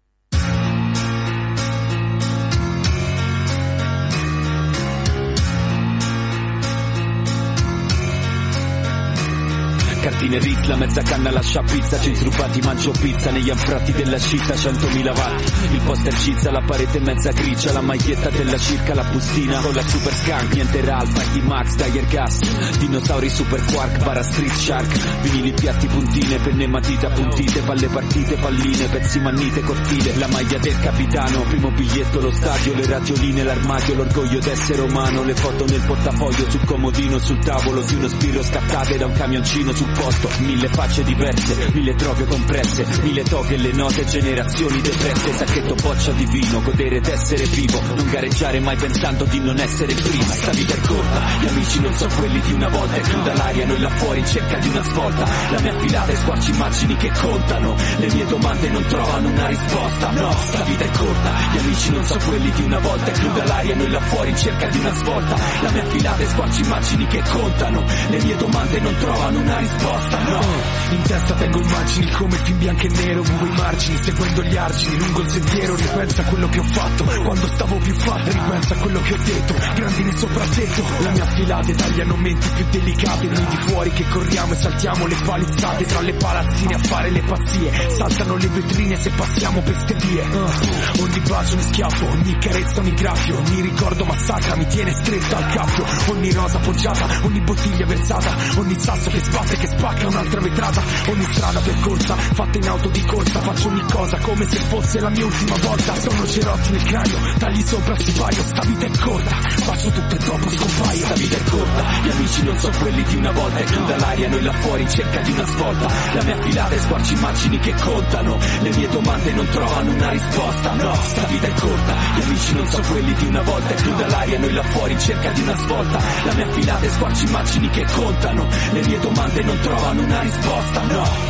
Cartine Ritz, la mezza canna lascia pizza, centri rubati mangio pizza, negli anfratti della città 100.000 watt, il poster cizza, la parete mezza grigia, la maglietta della circa, la bustina con la super skunk, niente Ralph, IT Max, Tiger Gas, dinosauri super quark, para street shark, vinili piatti puntine, penne matita puntite, palle partite, palline, pezzi mannite, cortile, la maglia del capitano, primo biglietto lo stadio, le radioline, l'armadio, l'orgoglio d'essere umano, le foto nel portafoglio, sul comodino, sul tavolo di uno spirro scattate da un camioncino sul posto, 1000 facce diverse, 1000 droghe compresse, 1000 toghe, le note, generazioni depresse, sacchetto boccia di vino, godere d'essere vivo, non gareggiare mai pensando di non essere il primo, sta vita è corta, gli amici non sono quelli di una volta, è cruda l'aria, noi là fuori in cerca di una svolta, la mia filata è squarci immagini che contano, le mie domande non trovano una risposta, no, sta vita è corta, gli amici non sono quelli di una volta, è cruda l'aria, noi là fuori in cerca di una svolta, la mia filata è squarci immagini che contano, le mie domande non trovano una risposta, no. In testa tengo immagini come film bianco e nero, muovo i margini, seguendo gli argini, lungo il sentiero, ripensa a quello che ho fatto, quando stavo più fatto, ripensa a quello che ho detto, grandine sopra tetto, la mia filata tagliano menti più delicate, noi di fuori che corriamo e saltiamo le palizzate, tra le palazzine a fare le pazzie, saltano le vetrine se passiamo per ste vie, ogni bacio mi schiaffo, ogni carezza, ogni graffio, ogni ricordo massacra, mi tiene stretta al cappio, ogni rosa poggiata, ogni bottiglia versata, ogni sasso che sbatte, che spacca un'altra vetrata, ogni strada percorsa, fatta in auto di corsa, faccio ogni cosa come se fosse la mia ultima volta, sono cerotti nel cranio, tagli sopra il sipario, sta vita è corta, faccio tutto e dopo scompaio, sta vita è corta, gli amici non sono quelli di una volta, è cruda l'aria, noi là fuori in cerca di una svolta, la mia filata è squarci immagini che contano, le mie domande non trovano una risposta, no, sta vita è corta, gli amici non sono quelli di una volta, è cruda l'aria, noi là fuori in cerca di una svolta, la mia filata è squarci immagini che contano, le mie domande non trovano una risposta, no.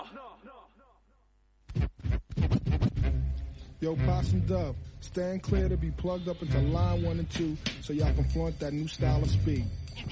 Yo, Possum Dub, stand clear to be plugged up into line 1 and 2 so y'all can flaunt that new style of speed.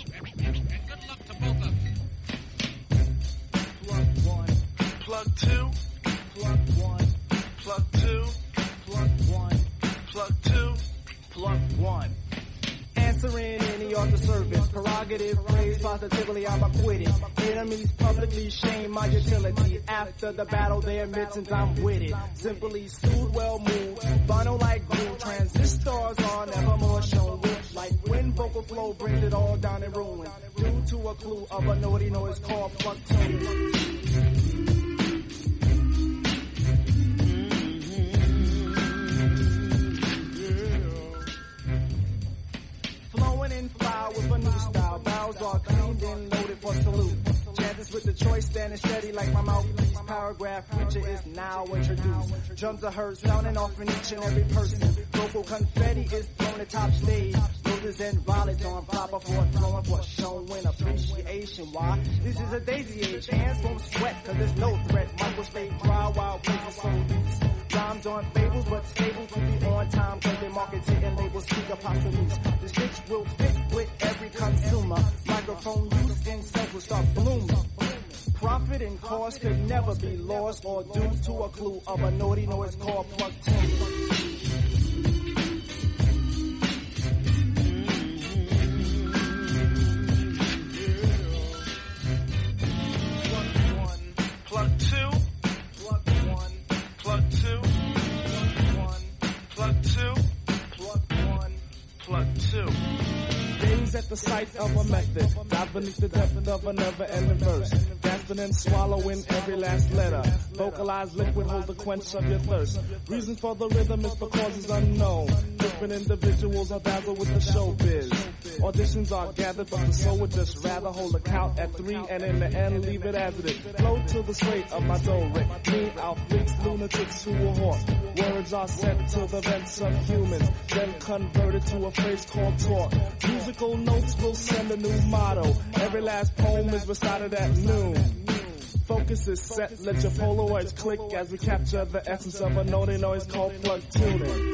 Plug 1, plug 2, plug 1, plug 2, plug 1, plug 2, plug 1. Answering any other service, prerogative, praise, positively I'm acquitted. Enemies publicly shame my utility. After the battle, they admit since I'm with it. Simply sued, well moved, vinyl like glue. Transistors are never more shown with. Like when vocal flow brings it all down in ruin. Due to a clue of a naughty noise called plug tune. Flowing in flower with a new style. Barrels are cleaned and loaded for salute. Chances with the choice standing steady like my mouthpiece. Paragraph preacher is now introduced. Drums are heard sounding off in each and every person. Vocal confetti is thrown at top stage. Roses and violets on proper for throwing for showing appreciation. Why? This is a daisy age. Hands won't sweat cause there's no threat. Michael stay dry while places so loose. Rhymes aren't fables but stable to be on time cause they market it and labels speak apostles. This bitch will fit with every consumer. Microphone use in self will start blooming. Profit and cost could never be lost or due to a clue of a naughty noise called plug tune. Plug 2, plug 1, plug 2, plug 2, plug 1, plug 2. Gaze at the sight of a method, dive beneath the depth of a never-ending verse. Gasping and swallowing every last letter. Vocalized liquid holds the quench of your thirst. Reason for the rhythm is because it's unknown. Different individuals are dazzled with the showbiz. Auditions are gathered, but the soul would just rather hold a count at 3 and in the end leave it as it is. Flow to the sway of my do-rick. Me, our freaks, lunatics who will haunt. Words are sent to the vents of humans, then converted to a phrase called talk. Musical notes will send a new motto. Every last poem is recited at noon. Focus is set, let your Polaroids click as we capture the essence of a naughty noise called plug tuning.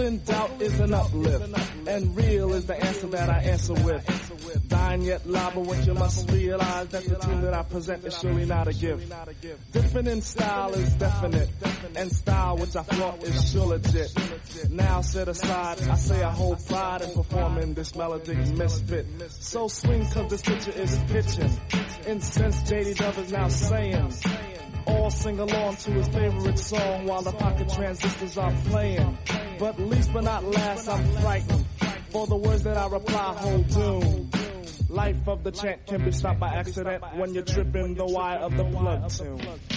in doubt is an uplift, and real is the answer that I answer with. Dying yet live, but what you must realize that the tune that I present is surely not a gift. Different in style is definite, and style which I thought is sure legit. Now set aside, I say I hold pride in performing this melodic misfit. So swing 'cause this picture is pitching. Incense JD Dove is now saying. All sing along to his favorite song while the pocket transistors are playing. But least but not last, I'm frightened, for the words that I reply hold doom. Life of the chant can be stopped by accident when you're tripping the wire of the plug tune.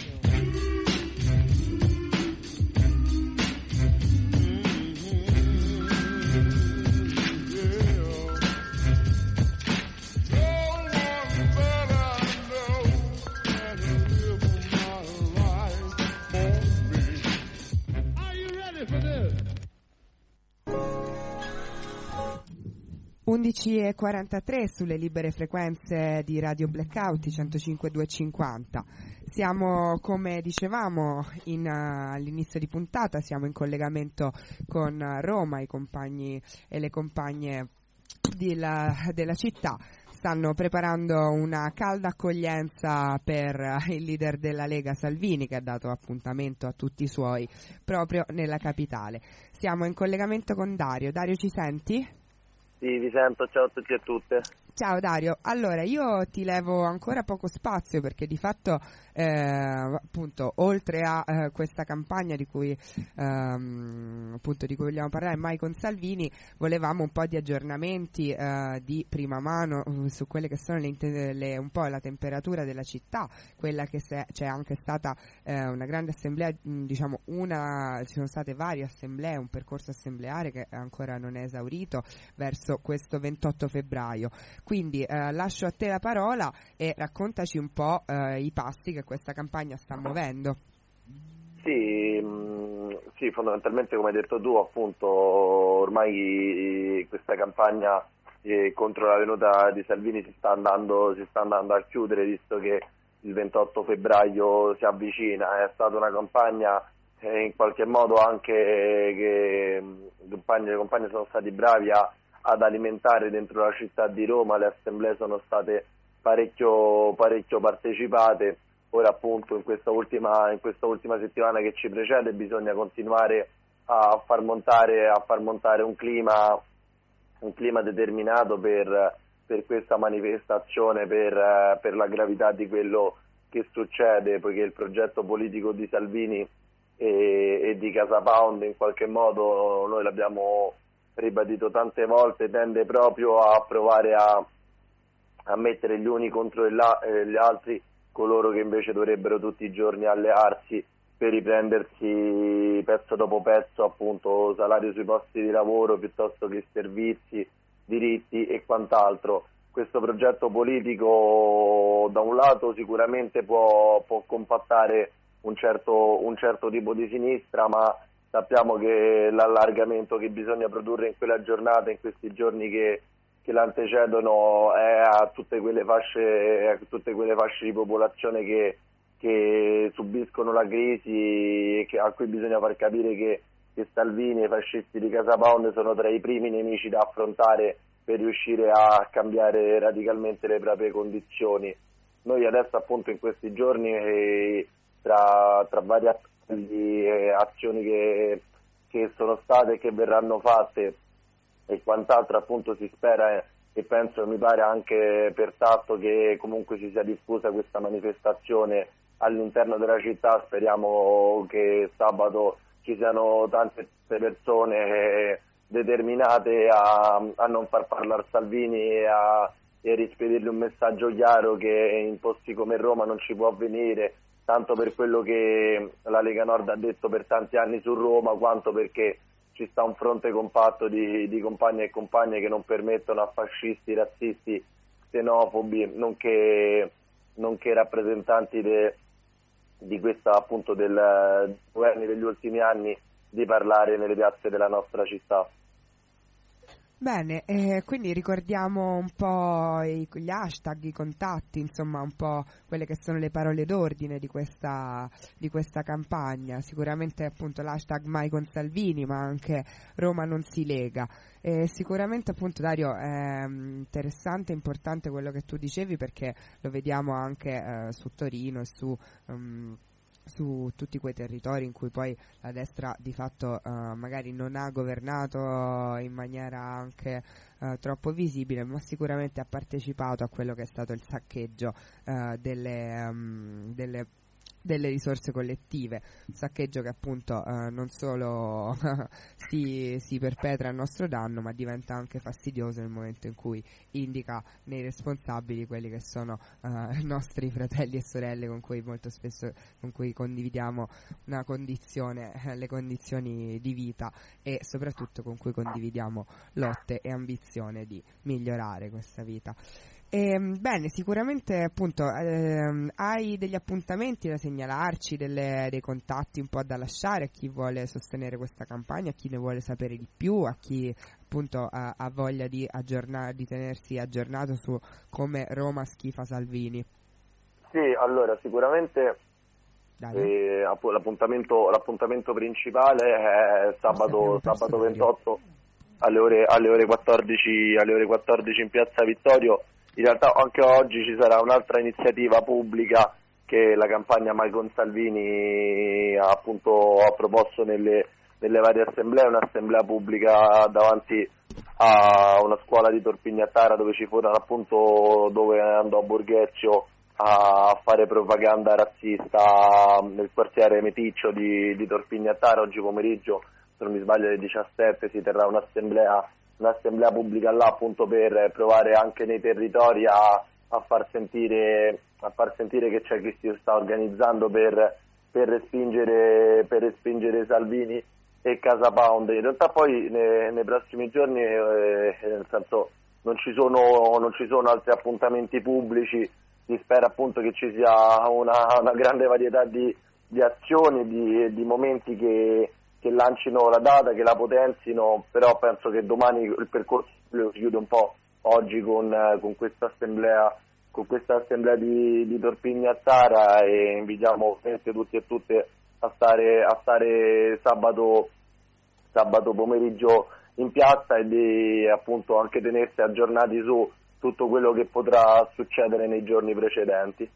Are 11:43 sulle libere frequenze di Radio Blackout 105.250. Siamo, come dicevamo all'inizio di puntata, siamo in collegamento con Roma, i compagni e le compagne della città. Stanno preparando una calda accoglienza per il leader della Lega Salvini, che ha dato appuntamento a tutti i suoi proprio nella capitale. Siamo in collegamento con Dario. Dario, ci senti? Sì, vi sento, ciao a tutti e a tutte. Ciao Dario, allora io ti levo ancora poco spazio perché di fatto appunto oltre a questa campagna di cui vogliamo parlare mai con Salvini, volevamo un po' di aggiornamenti di prima mano su quelle che sono un po' la temperatura della città, quella che c'è anche stata una grande assemblea, diciamo ci sono state varie assemblee, un percorso assembleare che ancora non è esaurito verso questo 28 febbraio. Quindi lascio a te la parola e raccontaci un po' i passi che questa campagna sta muovendo. Sì, fondamentalmente come hai detto tu, appunto, ormai questa campagna contro la venuta di Salvini si sta andando a chiudere, visto che il 28 febbraio si avvicina. È stata una campagna in qualche modo anche che le compagne sono stati bravi ad alimentare dentro la città di Roma. Le assemblee sono state parecchio partecipate. Ora appunto in questa ultima settimana che ci precede bisogna continuare a far montare un clima determinato per questa manifestazione, per la gravità di quello che succede, poiché il progetto politico di Salvini e di Casa Pound in qualche modo, noi l'abbiamo ribadito tante volte, tende proprio a provare a mettere gli uni contro gli altri coloro che invece dovrebbero tutti i giorni allearsi per riprendersi pezzo dopo pezzo appunto salario sui posti di lavoro piuttosto che servizi, diritti e quant'altro. Questo progetto politico da un lato sicuramente può compattare un certo tipo di sinistra, ma sappiamo che l'allargamento che bisogna produrre in quella giornata, in questi giorni che l'antecedono, è a tutte quelle fasce di popolazione che subiscono la crisi e a cui bisogna far capire che Salvini e i fascisti di Casa Pound sono tra i primi nemici da affrontare per riuscire a cambiare radicalmente le proprie condizioni. Noi adesso appunto in questi giorni tra varie azioni che sono state e che verranno fatte e quant'altro, appunto si spera e penso, mi pare anche per tatto, che comunque si sia diffusa questa manifestazione all'interno della città. Speriamo che sabato ci siano tante persone determinate a non far parlare Salvini e rispedirgli un messaggio chiaro che in posti come Roma non ci può avvenire, tanto per quello che la Lega Nord ha detto per tanti anni su Roma, quanto perché ci sta un fronte compatto di compagni e compagne che non permettono a fascisti, razzisti, xenofobi, nonché rappresentanti di questa appunto del governo degli ultimi anni di parlare nelle piazze della nostra città. Bene, quindi ricordiamo un po' gli hashtag, i contatti, insomma un po' quelle che sono le parole d'ordine di questa campagna. Sicuramente appunto l'hashtag Mai con Salvini, ma anche Roma non si lega. Sicuramente appunto Dario è interessante, importante quello che tu dicevi, perché lo vediamo anche su Torino e su tutti quei territori in cui poi la destra di fatto magari non ha governato in maniera anche troppo visibile, ma sicuramente ha partecipato a quello che è stato il saccheggio delle risorse collettive, un saccheggio che appunto non solo si perpetra a nostro danno, ma diventa anche fastidioso nel momento in cui indica nei responsabili quelli che sono nostri fratelli e sorelle con cui molto spesso condividiamo una condizione, le condizioni di vita, e soprattutto con cui condividiamo lotte e ambizione di migliorare questa vita. Bene, sicuramente appunto hai degli appuntamenti da segnalarci, dei contatti un po' da lasciare a chi vuole sostenere questa campagna, a chi ne vuole sapere di più, a chi appunto ha voglia di tenersi aggiornato su come Roma schifa Salvini. Sì, allora sicuramente l'appuntamento principale è sabato 28 alle ore 14 in Piazza Vittorio. In realtà anche oggi ci sarà un'altra iniziativa pubblica che la campagna Mai con Salvini ha proposto nelle varie assemblee, un'assemblea pubblica davanti a una scuola di Torpignattara dove dove andò Borghezio a fare propaganda razzista nel quartiere Meticcio di Torpignattara. Oggi pomeriggio, se non mi sbaglio, alle 17 si terrà un'assemblea pubblica là, appunto per provare anche nei territori a far sentire che c'è chi si sta organizzando per respingere Salvini e Casa Pound. In realtà poi nei prossimi giorni nel senso non ci sono altri appuntamenti pubblici. Si spera appunto che ci sia una grande varietà di azioni, di momenti che lancino la data, che la potenzino, però penso che domani il percorso lo si chiude un po' oggi con questa assemblea di Torpignattara, e invitiamo tutti e tutte a stare sabato pomeriggio in piazza e di appunto anche tenersi aggiornati su tutto quello che potrà succedere nei giorni precedenti.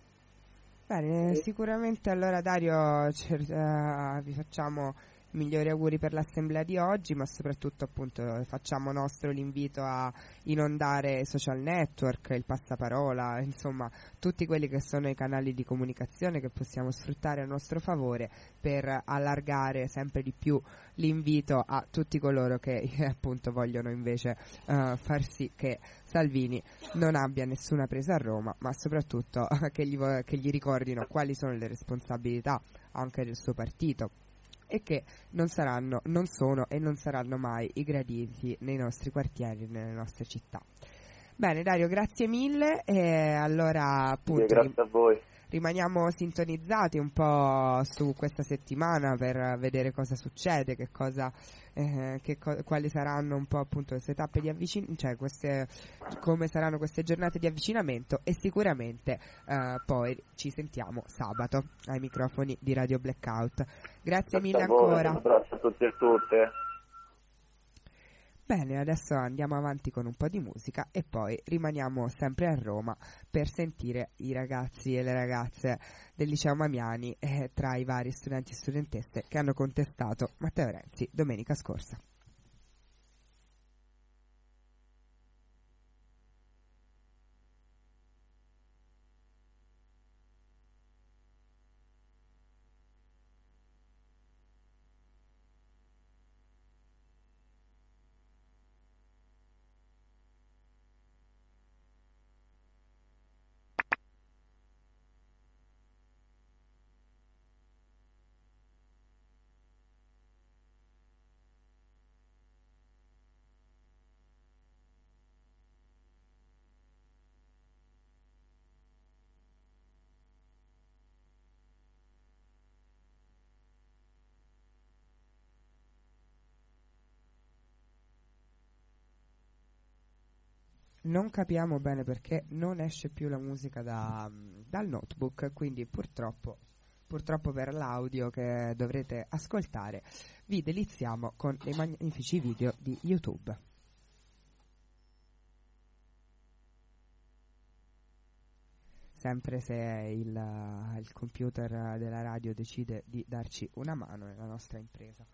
Bene, sicuramente allora Dario vi facciamo i migliori auguri per l'assemblea di oggi, ma soprattutto appunto facciamo nostro l'invito a inondare i social network, il passaparola, insomma tutti quelli che sono i canali di comunicazione che possiamo sfruttare a nostro favore per allargare sempre di più l'invito a tutti coloro che appunto vogliono invece far sì che Salvini non abbia nessuna presa a Roma, ma soprattutto che gli ricordino quali sono le responsabilità anche del suo partito, e che non sono e non saranno mai i graditi nei nostri quartieri, nelle nostre città. Bene Dario, grazie mille, e allora appunto grazie a voi. Rimaniamo sintonizzati un po' su questa settimana per vedere cosa succede, quali saranno un po' appunto queste tappe di come saranno queste giornate di avvicinamento, e sicuramente poi ci sentiamo sabato ai microfoni di Radio Blackout. Grazie mille ancora. Un abbraccio a tutti e tutte. Bene, adesso andiamo avanti con un po' di musica e poi rimaniamo sempre a Roma per sentire i ragazzi e le ragazze del liceo Mamiani tra i vari studenti e studentesse che hanno contestato Matteo Renzi domenica scorsa. non capiamo bene perché non esce più la musica dal notebook, quindi purtroppo per l'audio che dovrete ascoltare vi deliziamo con i magnifici video di YouTube. Sempre se il computer della radio decide di darci una mano nella nostra impresa.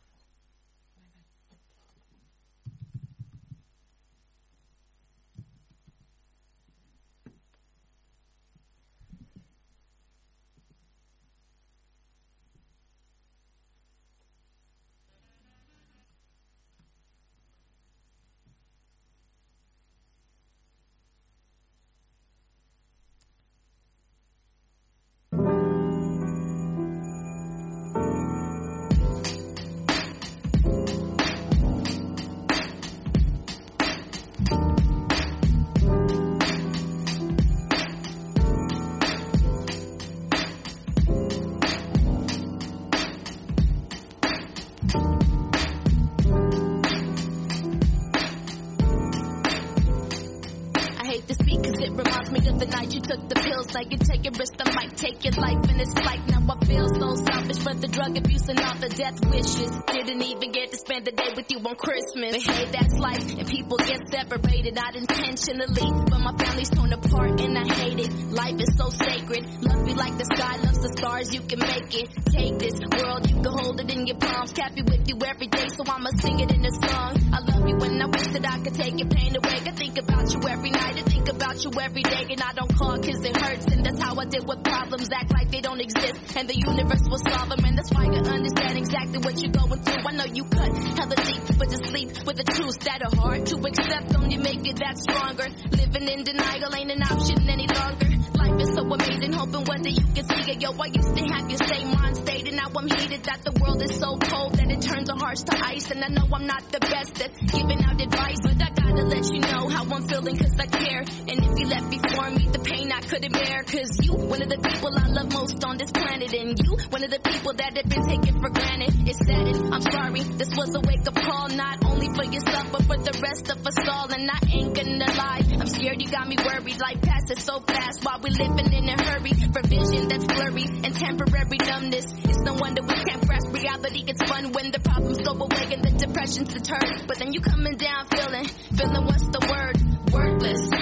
Like you take a risk, I might take your life in this fight. Now I feel so selfish for the drug abuse and all the death wishes. Didn't even get to spend the day with you on Christmas. But hey, that's life, and people get separated, not intentionally. But my family's torn apart, and I hate it. Life is so sacred. Love you like the sky loves the stars, you can make it. Take this world, you can hold it in your palms. Happy with you every day, so I'ma sing it in a song. I love you and I wish that I could take your pain away. I think about you every night, I think about you every day. And I don't call cause it hurts, and that's how I deal with problems. Act like they don't exist, and the universe will solve them. And that's why I understand exactly what you're going through. I know you cut hella deep, but to sleep with the truths that are hard to accept only make it that stronger. Living in denial ain't an option any longer. Life is so amazing, hoping one day you can see it. Yo, I used to have your same mind state, and now I'm heated that the world is so cold that it turns our hearts to ice. And I know I'm not the best at giving out advice, but I gotta let you know how I'm feeling cause I care. And if you left before me, the pain I couldn't bear. Cause you, one of the people I love most on this planet. And you, one of the people that have been taken for granted. It's sad and I'm sorry, this was a wake up call. Not only for yourself, but for the rest of us all. And I ain't gonna lie, I'm scared you got me worried. Life passes so fast while we living in a hurry. For vision that's blurry and temporary numbness. It's no wonder we can't grasp reality. It's fun when the problems go away and the depression's deterred. But then you coming down feeling what's the word? Worthless.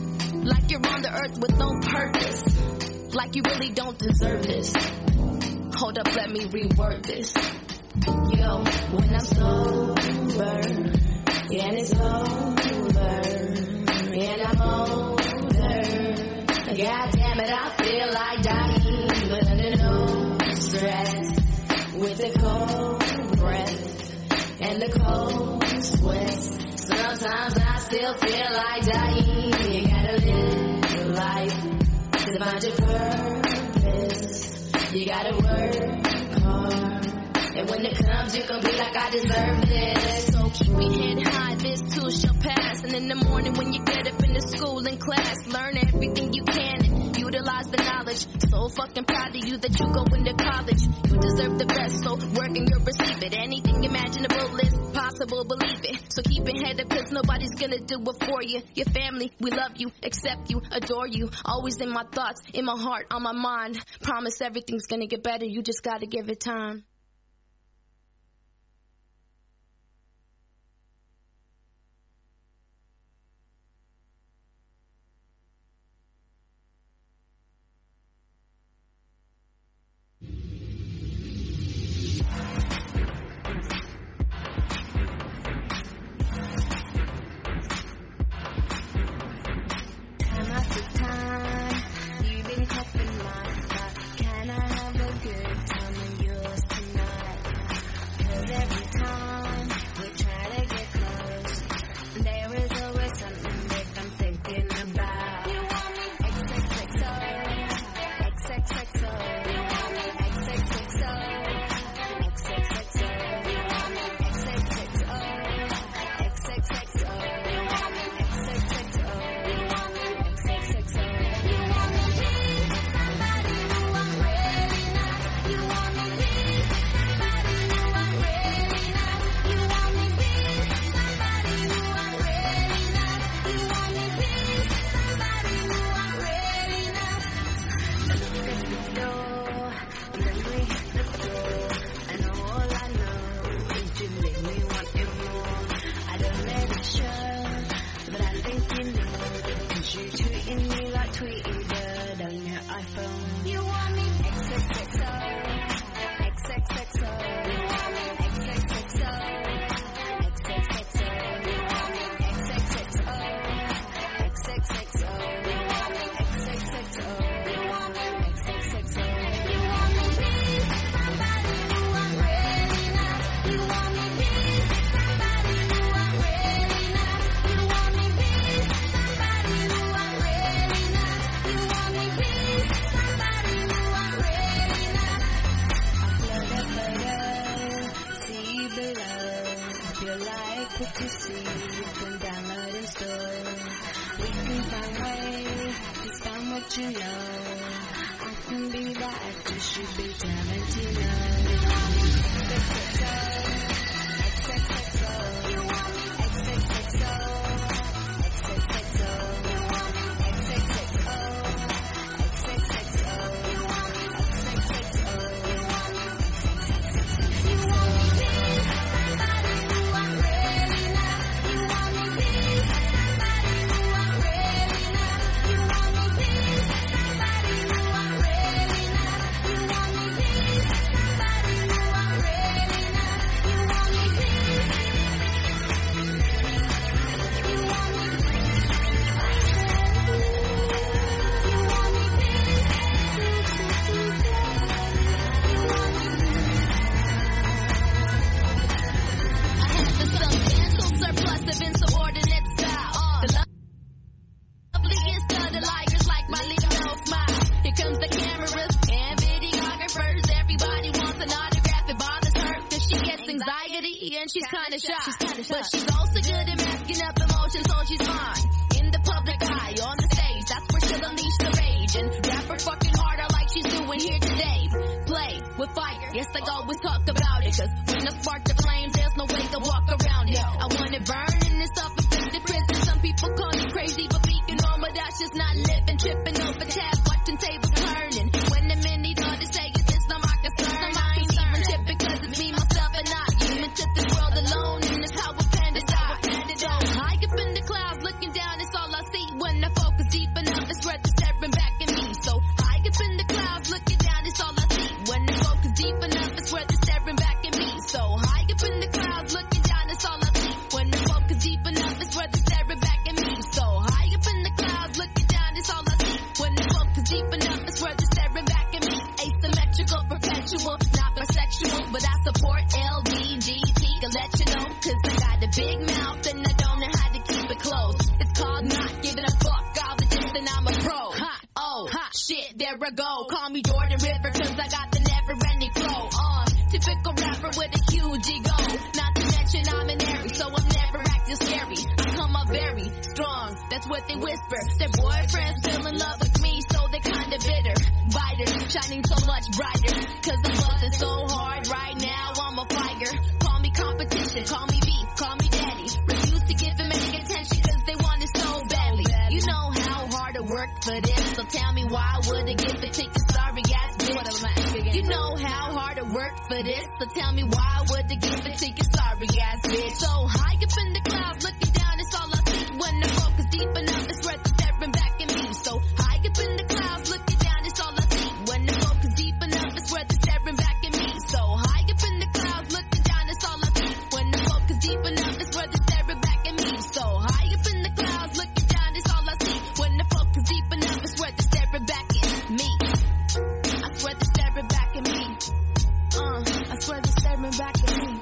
Like you're on the earth with no purpose. Like you really don't deserve this. Hold up, let me reword this. Yo, when I'm sober, and it's over, and I'm older, God damn it, I feel like dying, but under no stress, with the cold breath, and the cold sweats. Sometimes I still feel like dying. You gotta live life to find your purpose. You gotta work hard, and when it comes, you gon' be like, I deserve this. So keep your head high, this too shall pass. And in the morning when you get up into school and class, learn everything you can and utilize the knowledge. So fucking proud of you that you go into college. You deserve the best, so work and you'll receive it. Anything imaginable is possible, believe it. So keep your head up, cause nobody's gonna do it for you. Your family, we love you, accept you, adore you. Always in my thoughts, in my heart, on my mind. Promise everything's gonna get better, you just gotta give it time. You've been coughing my thought. Can I have a good time when yours tonight? like too young. I can be that, you should be telling to know. XXXO, you want me? XXXO, XXXO, you want me? XXXO, XXXO, you want me? XXXO, you want me? You want me be somebody who I'm really not. You want me be somebody who I'm really not. You want me be somebody who I'm really not. You want me be somebody who I'm really not. You want me be. You want me. The substantial surplus of insubordinate style. The loveliest of the liars like my little smile. Here comes the cameras and videographers. Everybody wants an autograph. It bothers her cause she gets anxiety and she's kinda shy. But she's also good at masking up emotions, so she's fine. In the public eye, on the stage, that's where she'll unleash the rage. And rap her fucking harder like she's doing here today. Play with fire, yes I always talk about it. Cause when I spark the flames, there's no way to walk around it. I want it burn in this self-inflicted prison. Some people call me crazy, but being normal, that's just not living. Tripping over tabs, watching tables turning. When the men need all to say is this not my concern. I ain't even tripping cause it's me, myself, and I. Human to this world alone, and it's how we fantasize. So high up in the clouds, looking down, it's all I see. When I focus deep enough, it's worth the staring back at me. So high up in the clouds, looking down, it's all I see. When I focus deep enough, it's worth the staring back at me. So high up in the clouds, looking down, it's all I see. When I focus deep enough, it's worth the staring back at me. So high up in the clouds, looking down, it's all I see. When I focus deep enough, it's worth the staring back at me. Asymmetrical, perpetual, not bisexual, but I support LGBT. To let you know, cause I got a big mouth and I don't know how to keep it closed. It's called not giving a fuck. All the this and I'm a pro. Ha, oh, ha, shit, there I go. Call me Jordan River cause I got the never-ending flow. Typical rapper with a huge ego. Not to mention I'm an Aries, so I'm never acting scary. I come up very strong, that's what they whisper. Their boyfriends fell in love with me, so they're kinda bitter. Biter, shining so much brighter. Cause I'm buzzing so hard right now, I'm a fire. Call me competition, call me beef, call me daddy. Refuse to give them any attention cause they want it so badly. You know how hard I worked for this, so tell me why would I give it to you, sorry ass bitch. You know how hard I worked for this, so tell me why would I give it to you, sorry ass bitch. So high up in the clouds, looking down, it's all I see. When I focus deep enough, it's worth the staring back at me. So high up in the clouds, looking down, it's all I see. When I focus deep enough, it's worth the staring back at me. So high up in the clouds, looking down, it's all I see. When I focus deep enough, it's worth the staring back at me. So high up in the clouds, looking down, it's all I see. When I focus deep enough, it's worth the staring back at me. I swear the staring back at me. I swear the staring back at me.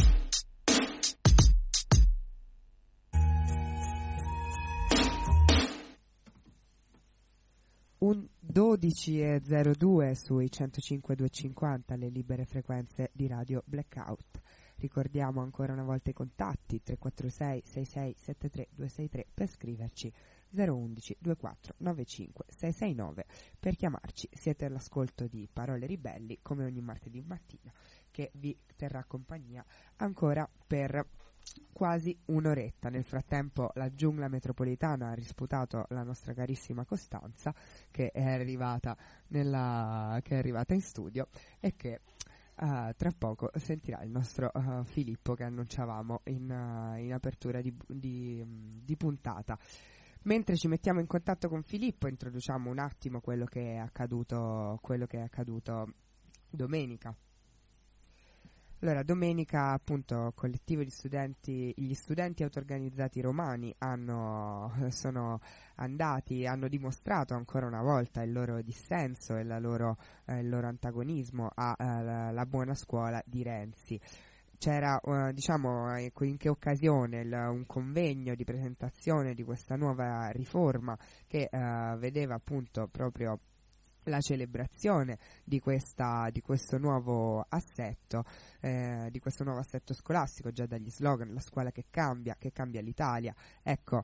Un 12:02 sui 105.250 le libere frequenze di Radio Blackout. Ricordiamo ancora una volta i contatti 346 66 73 263 per scriverci, 011 24 95 669 per chiamarci. Siete all'ascolto di Parole Ribelli come ogni martedì mattina, che vi terrà compagnia ancora per quasi un'oretta. Nel frattempo la giungla metropolitana ha risputato la nostra carissima Costanza, che è arrivata in studio e che tra poco sentirà il nostro Filippo, che annunciavamo in apertura di puntata. Mentre ci mettiamo in contatto con Filippo, introduciamo un attimo quello che è accaduto domenica. Allora, domenica appunto collettivo gli studenti autorganizzati romani hanno dimostrato ancora una volta il loro dissenso e il loro antagonismo alla buona scuola di Renzi. C'era in che occasione un convegno di presentazione di questa nuova riforma che vedeva appunto proprio la celebrazione di questo nuovo assetto scolastico, già dagli slogan: la scuola che cambia l'Italia. Ecco,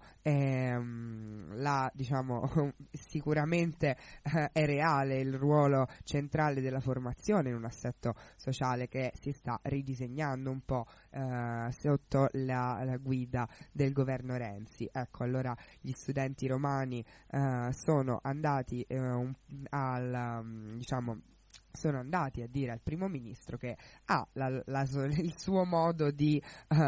sicuramente è reale il ruolo centrale della formazione in un assetto sociale che si sta ridisegnando un po' sotto la guida del governo Renzi. Ecco, allora gli studenti romani sono andati sono andati a dire al primo ministro che ha il suo modo di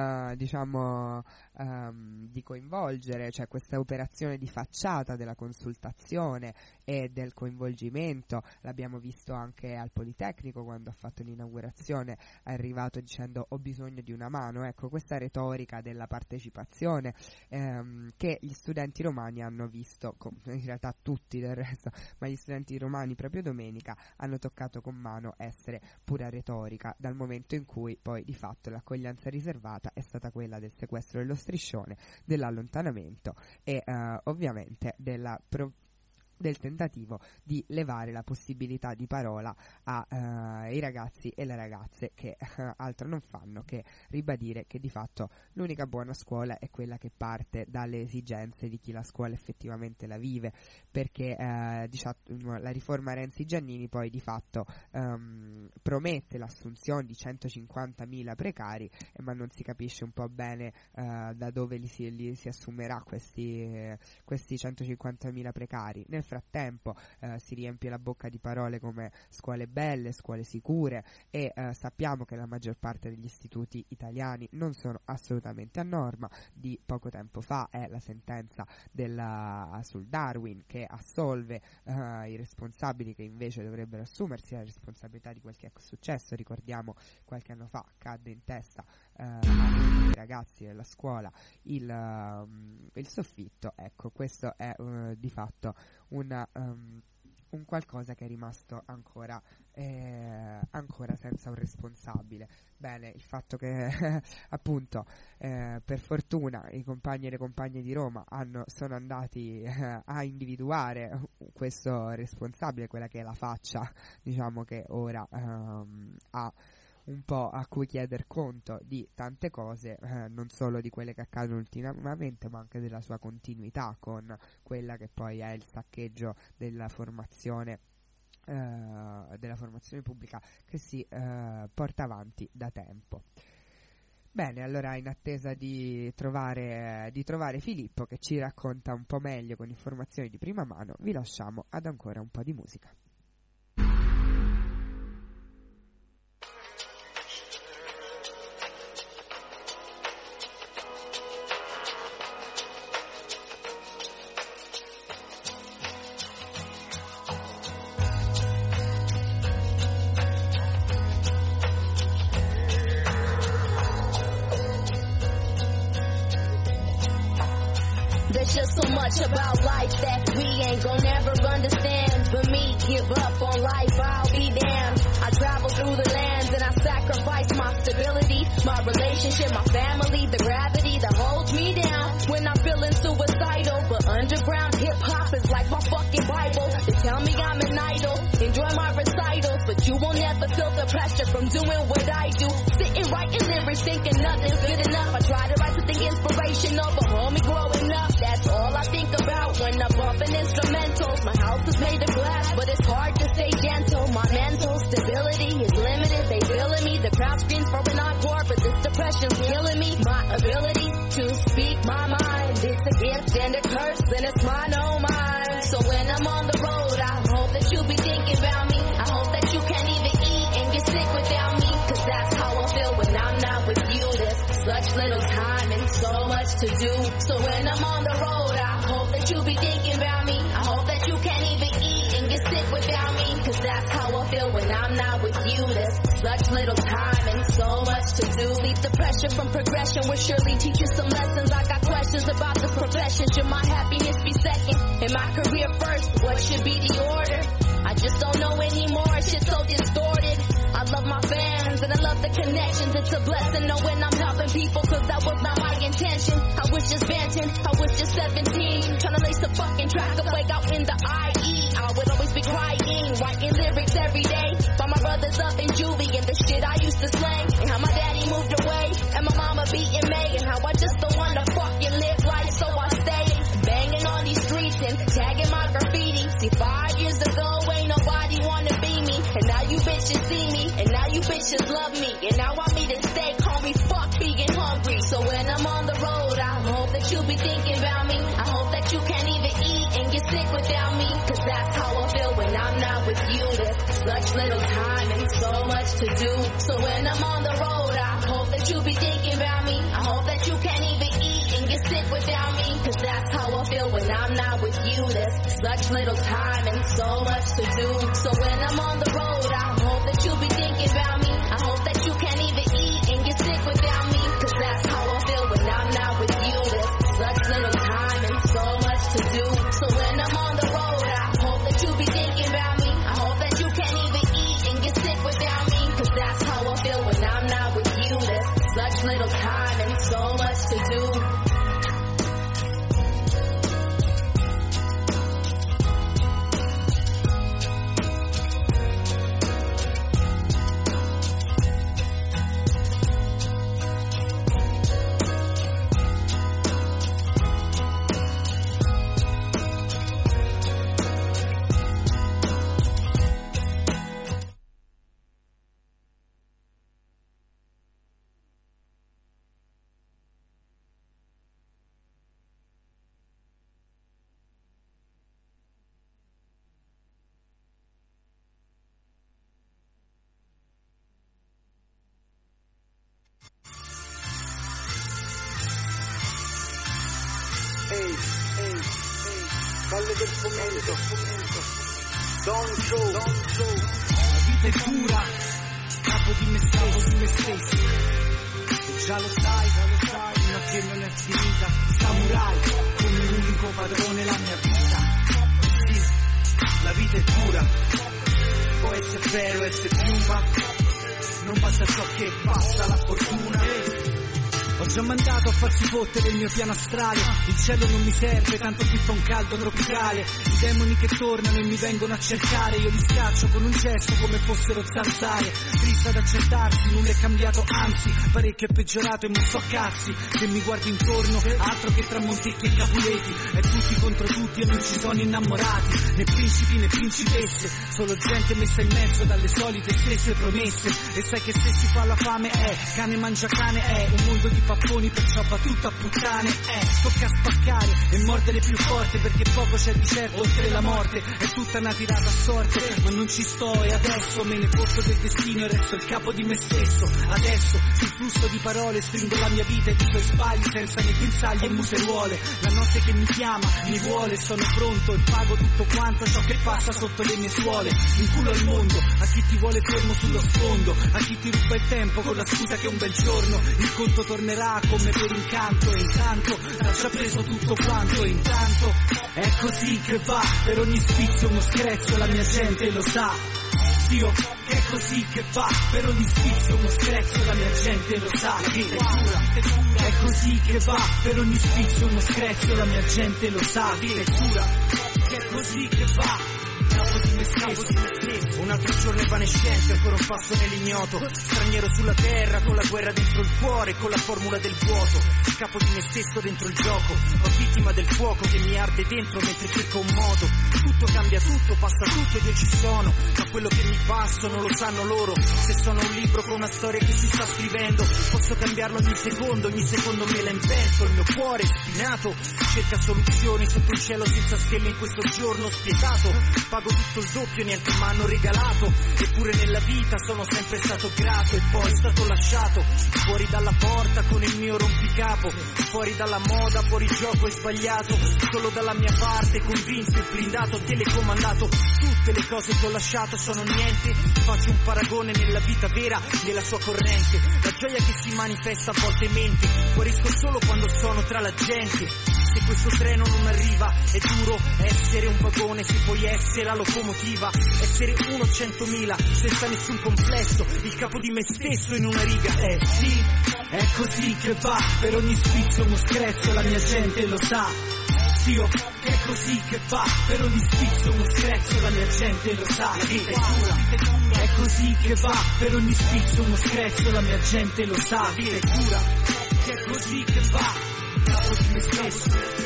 coinvolgere, cioè questa operazione di facciata della consultazione e del coinvolgimento. L'abbiamo visto anche al Politecnico quando ha fatto l'inaugurazione, è arrivato dicendo ho bisogno di una mano. Ecco, questa retorica della partecipazione che gli studenti romani hanno visto, in realtà tutti del resto, ma gli studenti romani proprio domenica hanno toccato con mano essere pura retorica, dal momento in cui poi di fatto l'accoglienza riservata è stata quella del sequestro dello striscione, dell'allontanamento e ovviamente del tentativo di levare la possibilità di parola ai ragazzi e le ragazze che altro non fanno che ribadire che di fatto l'unica buona scuola è quella che parte dalle esigenze di chi la scuola effettivamente la vive, perché la riforma Renzi-Giannini poi di fatto promette l'assunzione di 150.000 precari, ma non si capisce un po' bene da dove li si assumerà questi 150.000 precari. Nel frattempo si riempie la bocca di parole come scuole belle, scuole sicure e sappiamo che la maggior parte degli istituti italiani non sono assolutamente a norma. Di poco tempo fa è la sentenza sul Darwin che assolve i responsabili che invece dovrebbero assumersi la responsabilità di quel che è successo. Ricordiamo qualche anno fa cadde in testa ai ragazzi della scuola il soffitto. Ecco, questo è di fatto un qualcosa che è rimasto ancora senza un responsabile. Bene, il fatto che appunto per fortuna i compagni e le compagne di Roma sono andati a individuare questo responsabile, quella che è la faccia, diciamo, che ora ha un po' a cui chieder conto di tante cose, non solo di quelle che accadono ultimamente, ma anche della sua continuità con quella che poi è il saccheggio della formazione pubblica che si porta avanti da tempo. Bene, allora in attesa di trovare Filippo che ci racconta un po' meglio con informazioni di prima mano, vi lasciamo ad ancora un po' di musica. About life that we ain't gonna never understand. For me, give up on life, I'll be damned. I travel through the lands and I sacrifice my stability, my relationship, my family, the gravity that holds me down when I'm feeling suicidal. But underground hip-hop is like my fucking Bible. They tell me I'm an idol, enjoy my recitals, but you won't ever feel the pressure from doing what I do. Sitting writing lyrics, thinking nothing's good enough. I try to write something inspirational, but homie, growing up, that's all I think about when I'm bumping instrumentals. My house is made of glass, but it's hard to stay gentle. My mental stability is limited, they feeling me. The crowd screams for an encore, but this depression's killing me. My ability to speak my mind, it's a gift and a curse, and it's mine, oh mine. So when I'm on the road, I hope that you'll be thinking about me. I hope that you can't even eat and get sick without me, cause that's how I feel when I'm not with you. There's such little time and so much to do. So when I'm on the road, I hope that you'll be thinking about me. I hope that you can't even eat and get sick without me, cause that's how I feel when I'm not with you. There's such little time and so much to do. Leave the pressure from progression will surely teach you some lessons. I got questions about this profession. Should my happiness be second and my career first? What should be the order? I just don't know anymore, shit's so distorted. I love my fans and I love the connections. It's a blessing knowing I'm helping people, cause that was not my intention. I was just venting, I was just 17, trying to lace the fucking track away out in the IE. I would always be crying every day. But my brother's up in juvie and the shit I used to slang. And how my daddy moved away and my mama beating May. And how I just don't wanna fucking live life, so I stay banging on these streets and tagging my graffiti. See, 5 years ago ain't nobody wanna be me. And now you bitches see me, and now you bitches love me. And now want me to stay, call me fuck being hungry. So when I'm on the road, I hope that you be thinking about me. I hope that you can't even eat and get sick without me. Cause that's how I feel when I'm not with you. There's such little time and so much to do. So when I'm on the road, I hope that you be thinking about me. I hope that you can't even eat and get sick without me. Cause that's how I feel when I'm not with you. There's such little time and so much to do. So when I'm on the road, I hope that you be thinking about me. I hope that you can't even eat and get sick without me. Cause that's how I feel when I'm not with you. There's such little time and so much to do. So when I'm on the road, I hope that you be thinking about me. I hope that you can't even eat and get sick without me. Cause that's how I feel when I'm not with you. There's such little time and so much to do. Valle del Fomento, Don Joe. La vita è dura, capo di me stesso. E già lo sai, fino a che non è finita. Samurai, come l'unico padrone la mia vita. Sì, la vita è dura, può essere vero, essere piuma. Non basta ciò che passa, la fortuna. Ho già mandato a farsi fottere il mio piano astrale. Il cielo non mi serve, tanto qui fa un caldo tropicale. I demoni che tornano e mi vengono a cercare, io li scaccio con un gesto come fossero zanzare. Triste ad accettarsi, nulla è cambiato, anzi parecchio è peggiorato e non so cazzi. Se mi guardo intorno, altro che tra Montecchi e Capuleti. È tutti contro tutti e non ci sono innamorati, né principi né principesse, solo gente messa in mezzo dalle solite stesse promesse. E sai che se si fa la fame cane mangia cane, un mondo di papponi, perciò va tutto a puttane. Tocca spaccare e mordere più forte, perché poco c'è di certo oltre la morte. È tutta una tirata a sorte, ma non ci sto e adesso me ne foto del destino e resto il capo di me stesso. Adesso sul flusso di parole stringo la mia vita e di suoi sbagli senza né pensagli e museruole. La notte che mi chiama, mi vuole, sono pronto e pago tutto quanto ciò che passa sotto le mie suole. In culo al mondo, a chi ti vuole fermo sullo sfondo, a chi ti ruba il tempo con la scusa che un bel giorno il conto tornerà come per incanto. E intanto ha già preso tutto quanto. E intanto è così che va, per ogni sfizio uno screzio, la mia gente lo sa. Dio, che è così che va, per ogni sfizio uno screzio, la mia gente lo sa. È così che va, per ogni sfizio uno screzio, la mia gente lo sa. Che è così che va. Capo di me stesso, un altro giorno evanescente, ancora un passo nell'ignoto. Straniero sulla terra, con la guerra dentro il cuore, con la formula del vuoto. Capo di me stesso dentro il gioco, ho vittima del fuoco che mi arde dentro mentre cerco un modo. Tutto cambia tutto, passa tutto ed io ci sono, ma quello che mi passo non lo sanno loro. Se sono un libro con una storia che si sta scrivendo, posso cambiarlo ogni secondo me la invento. Il mio cuore spinato cerca soluzioni sotto il cielo senza stelle in questo giorno spietato. Pago tutto il doppio, niente mi hanno regalato, eppure nella vita sono sempre stato grato. E poi stato lasciato fuori dalla porta con il mio rompicapo, fuori dalla moda, fuori gioco e sbagliato. Solo dalla mia parte convinto e blindato, telecomandato. Tutte le cose che ho lasciato sono niente, faccio un paragone nella vita vera, nella sua corrente. La gioia che si manifesta a volte mente, guarisco solo quando sono tra la gente. Se questo treno non arriva è duro essere un vagone, se puoi essere la locomotiva, essere 1 a 100.000 senza nessun complesso, il capo di me stesso in una riga. Sì, è così che va, per ogni sfizio uno screzio, la mia gente lo sa. zio, che è così che va, per ogni spizzo uno screzzo, la mia gente lo sa, la vita è dura, è così che va, per ogni spizzo uno screzzo, la mia gente lo sa, la vita è dura, che è così che va, capo di me stesso.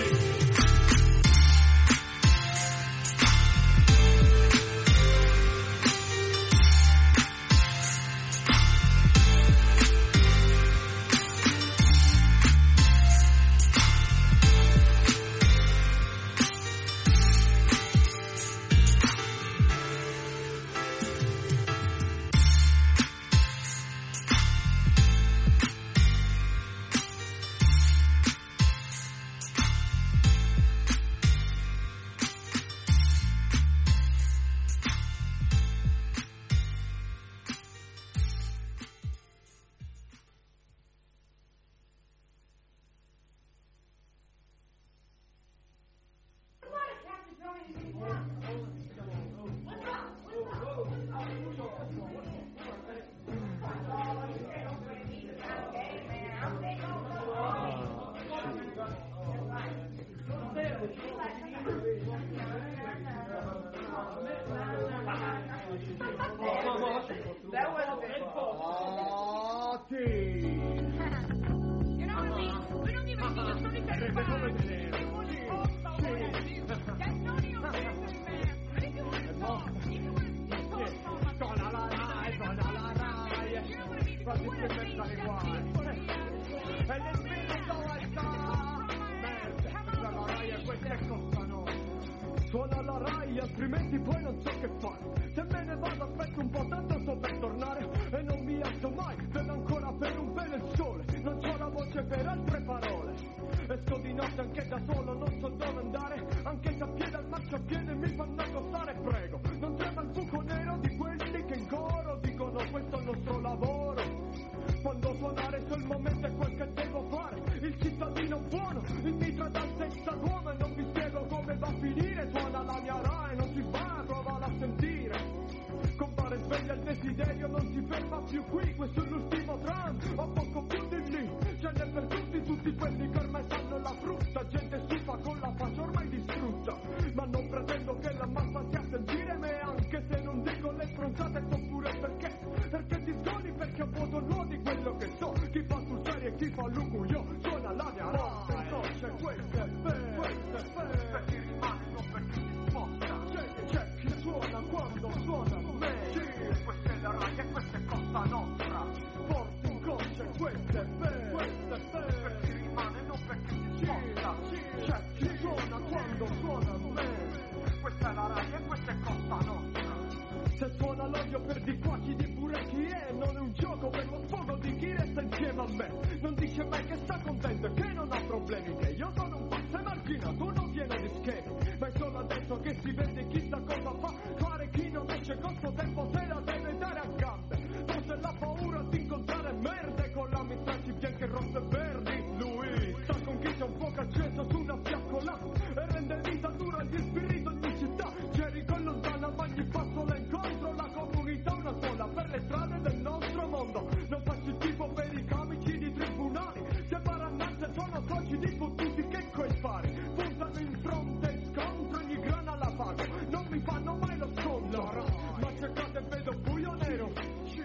Suona la Rai, altrimenti poi non so che fare. Se me ne vado aspetto un po', tanto sto per tornare e non mi alzo mai, vedo ancora per un pelo il sole. Non c'ho la voce per altre parole. E sto di notte anche da solo, non so dove andare. Anche se a piede al marciapiede mi fanno accostare, prego. Non trema il buco nero di quelli che in coro dicono questo è il nostro lavoro. Quando suonare sul momento è quel che devo fare. Il cittadino buono, il mitra dal senza uomo e non vi spiego come va a finire. Suona la mia Rai, non si fa, provala a sentire. Compare sveglia il desiderio, non si ferma più qui. Questo è l'ultimo tram, ho poco più di lì. Ce n'è per tutti quelli che ormai sanno la frutta. Gente stufa con la faccia ormai distrutta. Ma non pretendo che la massa sia a sentire me. Anche se non dico le stronzate so pure perché. Perché ti sgoni, perché ho avuto nuovo di quello che so. Chi fa sul serio e chi fa l'uguio. Suona la mia Rai, no c'è questo è vero, questo è vero. Per chi rimane, non per chi si sposta. C'è chi suona quando suona me. Sì, questa è la Rai e questa è cosa nostra. Forti in coscia, questo è vero, questo è vero. Per chi rimane, non per chi si sposta. C'è chi suona quando suona me. Questa è la Rai e questa è cosa nostra. Se suona l'odio per di qua chi di pure chi è. Non è un gioco per lo sfogo di chi resta insieme a me. Non dice mai che sta contento e che non ha problemi. Che io sono un pazzo emarginato, uno pieno di schemi. Ma è solo adesso che si vede chissà cosa fa. Fare chi non esce con sto tempo se la deve dare a gambe. Forse la paura di incontrare merde con la mistracci bianche, rosse e verdi. Lui sta con chi c'è un fuoco acceso su una fiaccola e rende vita dura agli spiriti ogni città. Jericho lontana ma ogni passo la incontro. La comunità una sola per le strade del nostro mondo. Non faccio il tipo per i camici di tribunali. Se barannazze sono soci di fottuti che coi fari. Puntano in fronte e scontro ogni grana la pago. Non mi fanno mai lo scontro. Ma cercate e vedo buio nero.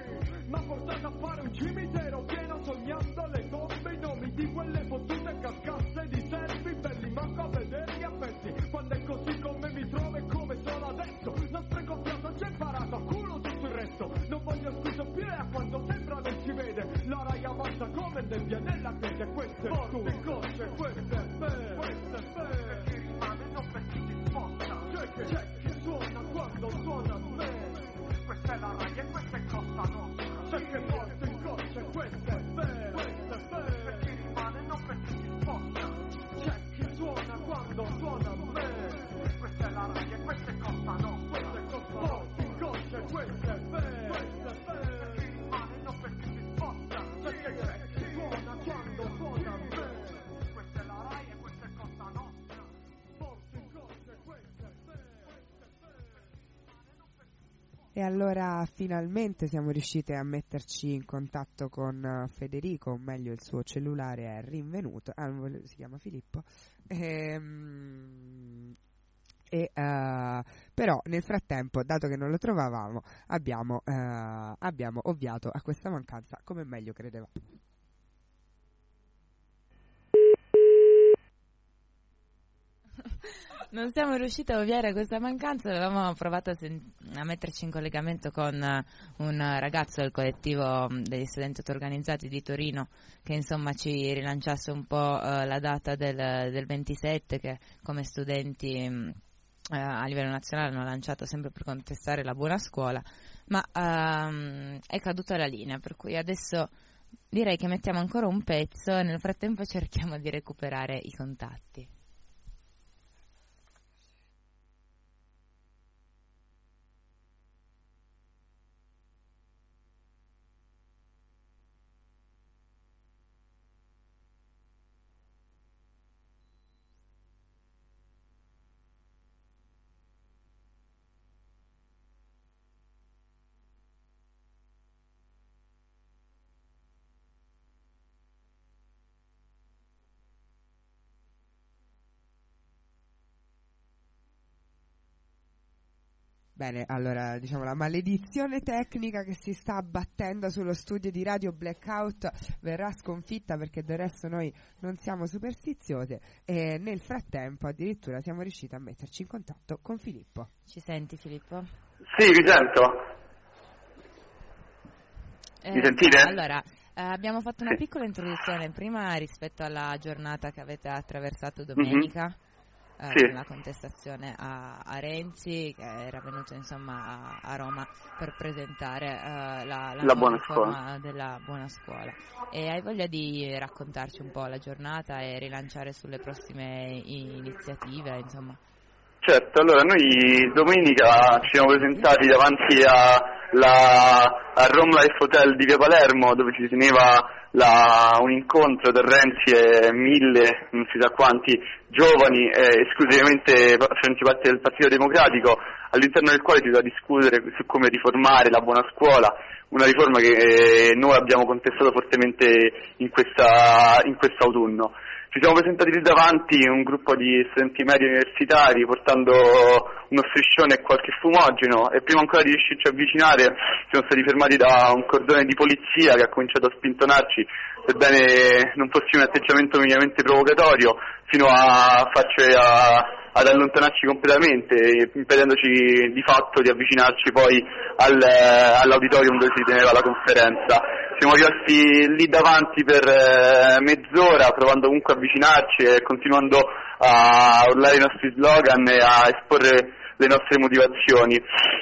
Ma portate a fare un cimitero pieno sognando le tombe, i nomi di quelle fottute carcasse di servi belli, manco a vederli a pezzi. Quando è così come mi trovo e come sono adesso, non spreco fiato, già imparato a culo tutto il resto. Non voglio scuse più e a quanto sembra non si vede. La Rai avanza come nebbia nella crede. Questo è forte cosce, questo è vero, questo è vero. Per chi rimane, non per chi si sposta. C'è chi suona quando suona me. Questa è la Rai e questa è cosa nostra. C'è che porta in cosce, questo è vero, questo è vero. Per chi rimane, non per chi si sposta. C'è chi suona quando suona me. Questa è la Rai e questa è cosa nostra. Questa è cosa nostra. In cosce, questo è vero, questo è vero. Per chi rimane, non per chi si sposta. C'è chi suona quando suona me. Questa è la Rai e questa è cosa nostra. Porta in cosce, questo è vero. E allora finalmente siamo riusciti a metterci in contatto con Federico, o meglio il suo cellulare è rinvenuto, si chiama Filippo, Però nel frattempo, dato che non lo trovavamo, abbiamo ovviato a questa mancanza come meglio credevamo. Non siamo riusciti a ovviare a questa mancanza, avevamo provato a metterci in collegamento con un ragazzo del collettivo degli studenti auto-organizzati di Torino che insomma ci rilanciasse un po' la data del 27, che come studenti a livello nazionale hanno lanciato sempre per contestare la buona scuola, ma è caduta la linea, per cui adesso direi che mettiamo ancora un pezzo e nel frattempo cerchiamo di recuperare i contatti. Bene, allora diciamo la maledizione tecnica che si sta abbattendo sullo studio di Radio Blackout verrà sconfitta, perché del resto noi non siamo superstiziose, e nel frattempo addirittura siamo riusciti a metterci in contatto con Filippo. Ci senti, Filippo? Sì, vi sento. Mi sentite? Allora, abbiamo fatto una piccola introduzione prima rispetto alla giornata che avete attraversato domenica. La contestazione a Renzi, che era venuto insomma a Roma per presentare la buona riforma della buona scuola. E hai voglia di raccontarci un po' la giornata e rilanciare sulle prossime iniziative, insomma? Certo, allora noi domenica ci siamo presentati davanti a Rome Life Hotel di Via Palermo, dove si teneva un incontro tra Renzi e 1000, non si sa quanti, giovani esclusivamente facenti parte del Partito Democratico, all'interno del quale si doveva discutere su come riformare la buona scuola, una riforma che noi abbiamo contestato fortemente in quest'autunno. Ci siamo presentati lì davanti un gruppo di studenti medi universitari portando uno striscione e qualche fumogeno, e prima ancora di riuscirci a avvicinare siamo stati fermati da un cordone di polizia che ha cominciato a spintonarci, sebbene non fosse un atteggiamento minimamente provocatorio, fino a ad allontanarci completamente, impedendoci di fatto di avvicinarci poi all'auditorium dove si teneva la conferenza. Siamo rimasti lì davanti per mezz'ora, provando comunque a avvicinarci e continuando a urlare i nostri slogan e a esporre le nostre motivazioni.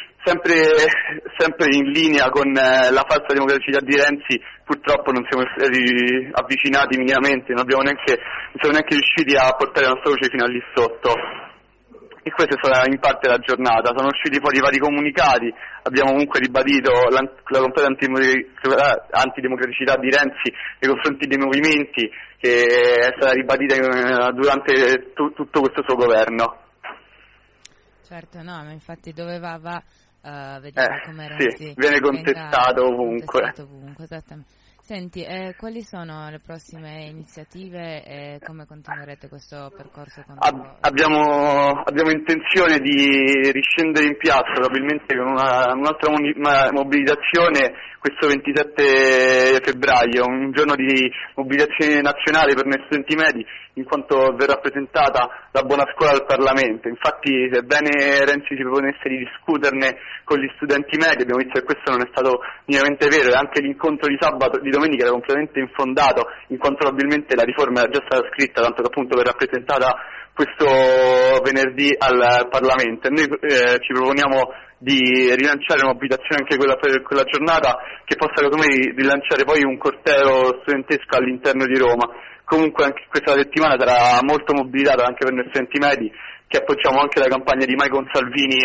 Sempre in linea con la falsa democraticità di Renzi, purtroppo non siamo stati avvicinati minimamente, non siamo neanche riusciti a portare la nostra voce fino a lì sotto. E questa è stata in parte la giornata. Sono usciti fuori vari comunicati, abbiamo comunque ribadito la completa antidemocraticità di Renzi nei confronti dei movimenti, che è stata ribadita durante tutto questo suo governo. Certo, no, ma infatti dove va vediamo come Renzi sì, viene contestato ovunque. Esattamente. Senti, quali sono le prossime iniziative e come continuerete questo percorso? Abbiamo intenzione di riscendere in piazza, probabilmente con un'altra mobilitazione questo 27 febbraio, un giorno di mobilitazione nazionale per noi studenti medi, in quanto verrà presentata la buona scuola al Parlamento. Infatti, sebbene Renzi si proponesse di discuterne con gli studenti medi, abbiamo visto che questo non è stato minimamente vero, e anche l'incontro di domenica era completamente infondato, in quanto probabilmente la riforma era già stata scritta, tanto che appunto verrà presentata questo venerdì al Parlamento. E noi ci proponiamo di rilanciare una mobilitazione anche per quella giornata, che possa come rilanciare poi un corteo studentesco all'interno di Roma. Comunque anche questa settimana sarà molto mobilitata anche per noi studenti medi, che appoggiamo anche la campagna di Maicon Salvini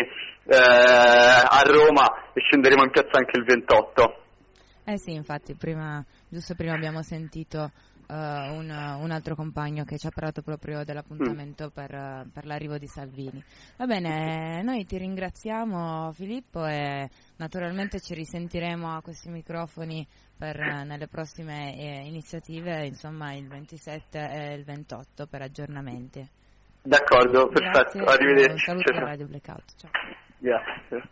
a Roma, e scenderemo in piazza anche il 28. Sì, infatti, giusto prima abbiamo sentito un altro compagno che ci ha parlato proprio dell'appuntamento per l'arrivo di Salvini. Va bene, noi ti ringraziamo Filippo e naturalmente ci risentiremo a questi microfoni nelle prossime iniziative, insomma il 27 e il 28 per aggiornamenti. D'accordo, perfetto, Grazie, arrivederci. Un saluto a Radio Blackout. Ciao. Grazie.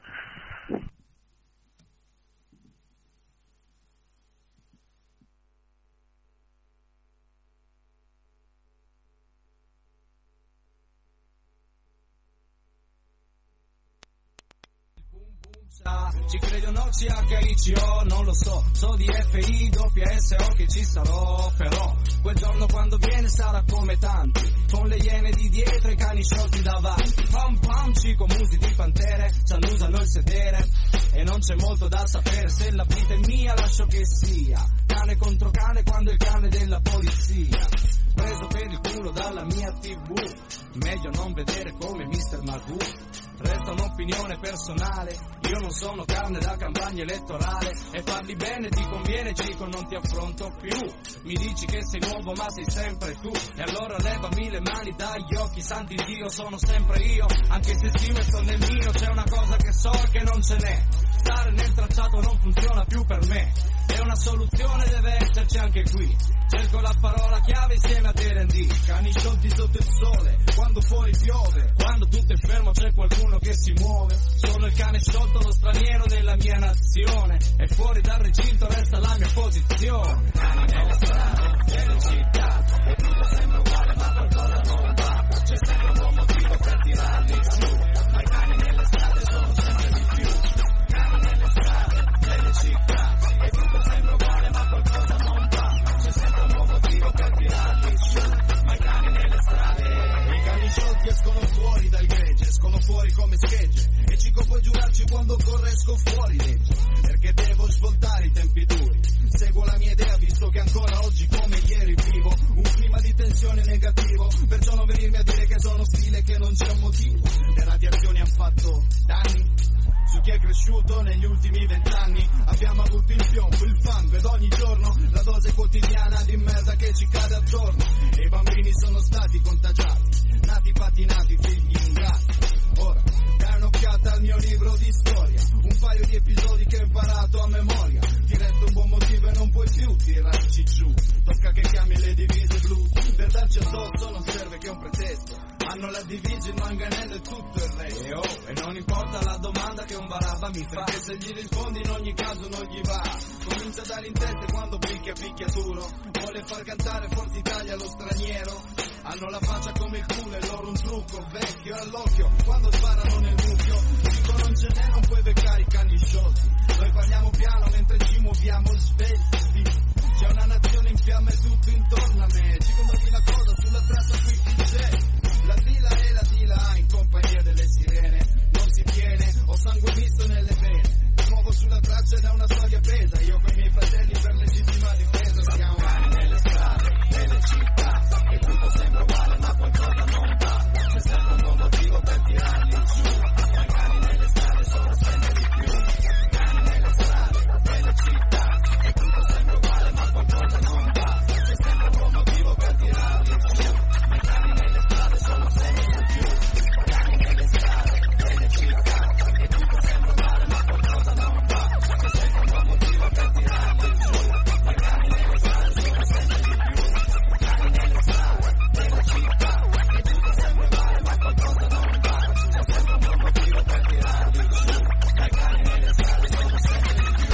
Ci credi o no, CHICO, non lo so. So di FI, WSO che ci sarò. Però quel giorno quando viene sarà come tanti, con le iene di dietro e i cani sciolti davanti. Pam pam, cico, musi di pantere ci annusano il sedere. E non c'è molto da sapere, se la vita è mia lascio che sia cane contro cane quando è il cane della polizia. Preso per il culo dalla mia TV, meglio non vedere come Mr. Magoo. Resta un'opinione personale, io non sono carne da campagna elettorale. E parli bene ti conviene, Cico, non ti affronto più. Mi dici che sei nuovo ma sei sempre tu. E allora levami le mani dagli occhi, santi Dio, sono sempre io. Anche se stimo e sto nel mio, c'è una cosa che so che non ce n'è. Stare nel tracciato non funziona più per me. E una soluzione deve esserci anche qui. Cerco la parola chiave insieme a TND. Cani sciolti sotto il sole, quando fuori piove. Quando tutto è fermo c'è qualcuno che si muove. Sono il cane sciolto, lo straniero della mia nazione. E fuori dal recinto resta la mia posizione. Cani nelle strade, nelle città, e tutto sembra uguale ma qualcosa non va. C'è sempre un buon motivo per tirarli giù. Ma i cani nelle strade sono sempre di più. Cani nelle strade, nelle città, e tutto sembra uguale ma qualcosa non va. C'è sempre un buon motivo per tirarli giù. Ma i cani nelle strade. I cani sciolti escono fuori dal gregge, escono fuori come schegge. E Cico puoi giurarci quando corre esco fuori legge. Perché devo svoltare i tempi duri. Seguo la mia idea visto che ancora oggi come ieri vivo un clima di tensione negativo. Perciò non venirmi a dire che sono stile, che non c'è un motivo. Le radiazioni hanno fatto danni su chi è cresciuto negli ultimi 20 anni. Abbiamo avuto il piombo, il fango ed ogni giorno la dose quotidiana di merda che ci cade attorno. E i bambini sono stati contagiati, nati patinati, figli ingrati. Ora dai un'occhiata al mio libro di storia, un paio di episodi che ho imparato a memoria. Ti resta un buon motivo e non puoi più tirarci giù. Tocca che chiami le divise blu, per darci addosso non serve che un pretesto. Hanno la divisa, il manganello e tutto il resto. E non importa la domanda che un barabba mi fa, perché se gli rispondi in ogni caso non gli va. Comincia a dare in testa quando picchiaturo. Vuole far cantare Forza Italia allo straniero. Hanno la faccia come il culo e loro un trucco vecchio all'occhio quando sparano nel mucchio. Dico non ce n'è, non puoi beccare i cani sciolti. Noi parliamo piano mentre ci muoviamo svelti. C'è una nazione in fiamme tutto intorno a me. Ci condoni la cosa sulla traccia qui chi c'è. La dila e la dila in compagnia delle sirene. Non si tiene, ho sangue misto nelle vene. Mi muovo sulla traccia da una storia presa. Io con i miei fratelli per legittima difesa. Siamo cani nelle strade, nelle città, e tutto sembra uguale ma qualcosa non va. C'è sempre un buon motivo per tirarli giù. Ma i cani nelle strade sono sempre di più. Cani nelle strade, nelle città, e tutto sembra uguale ma qualcosa non va. C'è sempre un buon motivo per tirarli giù. Ma i cani nelle strade sono sempre di più. Cani nelle strade, nelle città, e tutto sembra uguale ma qualcosa non va. C'è sempre un buon motivo per tirarli giù. Ma i cani nelle strade sono sempre di più. Cani nelle strade, nelle città, e tutto sembra uguale ma qualcosa non va. C'è sempre un buon motivo per tirarli giù. Ma i cani nelle strade sono sempre di più.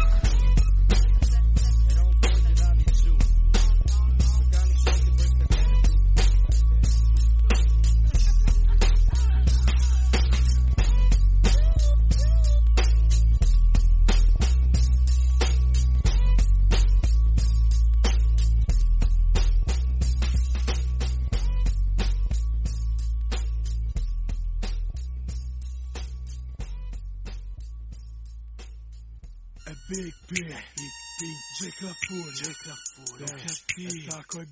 E non puoi tirarli giù. I cani sciolti puoi spendere tu. Big B, J Clafouria, Taco e Beat,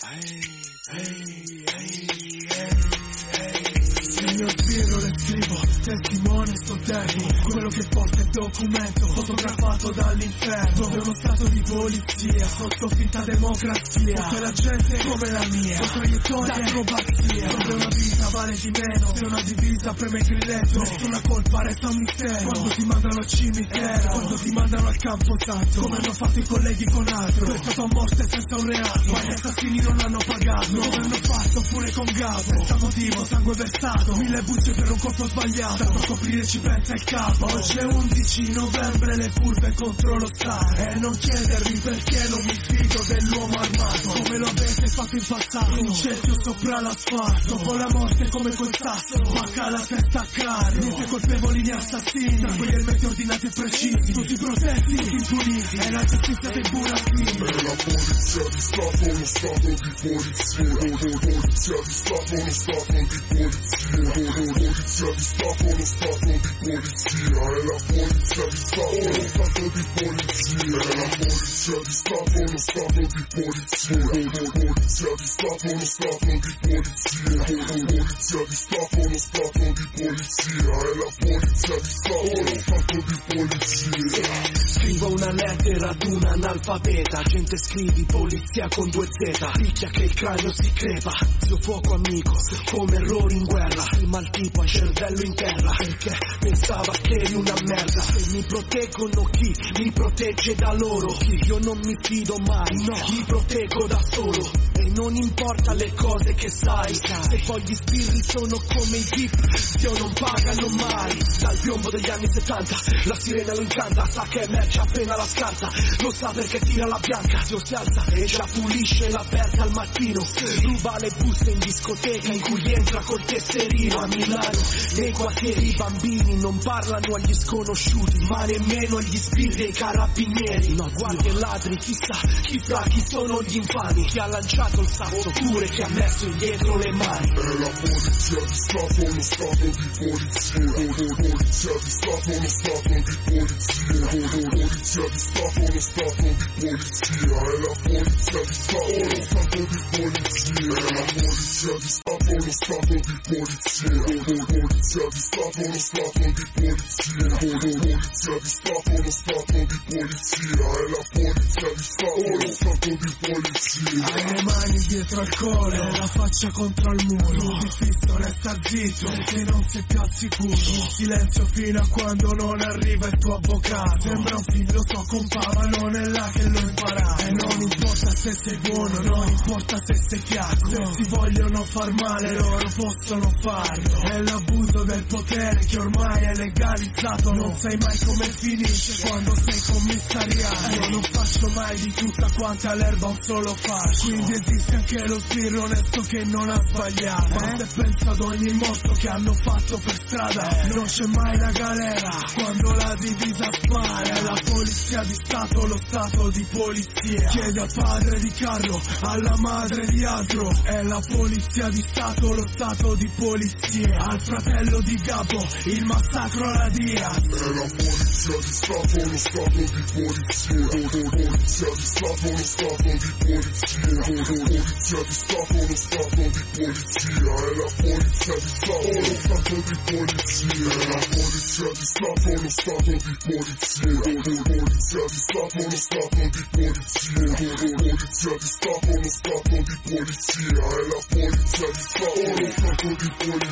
Segno sbirro le scrivo, testimone sto tempo. Quello che porta è documento, fotografato dall'inferno. Dove uno stato di polizia, sotto finta democrazia. Tutta la gente come la mia, con traiettoria d'acrobazia. Dove una vita vale di meno, se una divisa preme il grilletto. Nessuna colpa resta un mistero. Quando ti mandano al cimitero, quando ti mandano al camposanto, come hanno fatto i colleghi con altro. Pensato a morte senza un reato, ma gli assassini non hanno pagato. Come hanno fatto pure con gas, senza motivo, sangue versato. 1000 bucce per un colpo sbagliato, tanto a coprire ci pensa il capo. Oggi è 11 novembre, le curve contro lo Stato. E non chiedermi perché non mi fido dell'uomo armato. Come lo avete fatto in passato, un cerchio sopra l'asfalto. Dopo la morte come quel sasso, spacca la testa a carro. Niente colpevoli né assassini, tra quegli elmetti ordinati e precisi. Tutti protetti, tutti impuniti, è la giustizia dei burattini. È la polizia di Stato, lo Stato di polizia. Polizia di Stato, lo Stato di polizia. Polizia di Stato, lo Stato di polizia. È la polizia di Stato, lo Stato di polizia. È la polizia di Stato, lo Stato di polizia. Polizia di Stato, lo Stato di polizia. Polizia di Stato, lo Stato di polizia. È la polizia di Stato, lo Stato di polizia. Scrivo una lettera ad un analfabeta. Gente scrivi polizia con 2 Z. Picchia che il cranio si crepa. Zio fuoco amico, come errori in guerra. Il mal tipo ha il cervello in terra, perché pensava che eri una merda. Se mi proteggono chi mi protegge da loro. Io non mi fido mai, no, mi proteggo da solo. E non importa le cose che sai, se poi gli sbirri sono come i VIP, Dio non pagano mai. Dal piombo degli anni 70, la sirena lo incanta. Sa che emerge appena la scarta, lo sa perché tira la bianca. Zio si alza e già pulisce l'aperta al mattino. Ruba le buste in discoteca in cui entra col tesserino. A Milano, nei quartieri i bambini non parlano agli sconosciuti, ma nemmeno agli sbirri e ai carabinieri. No, guardi e ladri, chissà chi fra chi sono gli infami. Chi ha lanciato il sasso oppure chi ha messo indietro le mani. È la polizia di Stato, lo Stato di polizia. Polizia di Stato, lo Stato di polizia. Polizia di Stato, lo Stato di polizia. È la polizia di Stato, lo Stato di polizia. È la polizia di Stato, lo Stato di polizia. Polizia di Stato, lo Stato di polizia. Polizia di Stato, lo Stato di polizia. È la polizia di Stato, lo Stato di polizia. Hai le mani dietro al collo, la faccia contro il muro. Di fisso resta zitto, perché non sei più al sicuro. In silenzio fino a quando non arriva il tuo avvocato. Sembra un film, lo so compa, ma non è là che l'ho imparato. E non importa se sei buono, non importa se sei fiacco. Se ti vogliono far male loro possono farlo. È l'abuso del potere che ormai è legalizzato. Non sai mai come finisce quando sei commissariato. Io non faccio mai di tutta quanta l'erba un solo fascio. Quindi esiste anche lo sbirro onesto che non ha sbagliato. Ma se penso ad ogni morto che hanno fatto per strada, non c'è mai la galera quando la divisa spara. È la polizia di Stato, lo Stato di polizia. Chiede al padre di Carlo, alla madre di altro. È la polizia di Stato, lo Stato di polizia. Al fratello di Gabbo, il massacro alla Diaz. È la polizia di Stato, lo Stato di polizia. Polizia di Stato, lo Stato di polizia. Polizia di Stato, lo Stato di polizia. È la polizia di Stato, lo Stato di polizia. È la polizia di Stato, lo Stato di polizia. Polizia di Stato, lo Stato di polizia. Polizia di Stato, lo Stato di polizia. È la polizia di Stato, lo Stato di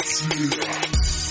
polizia.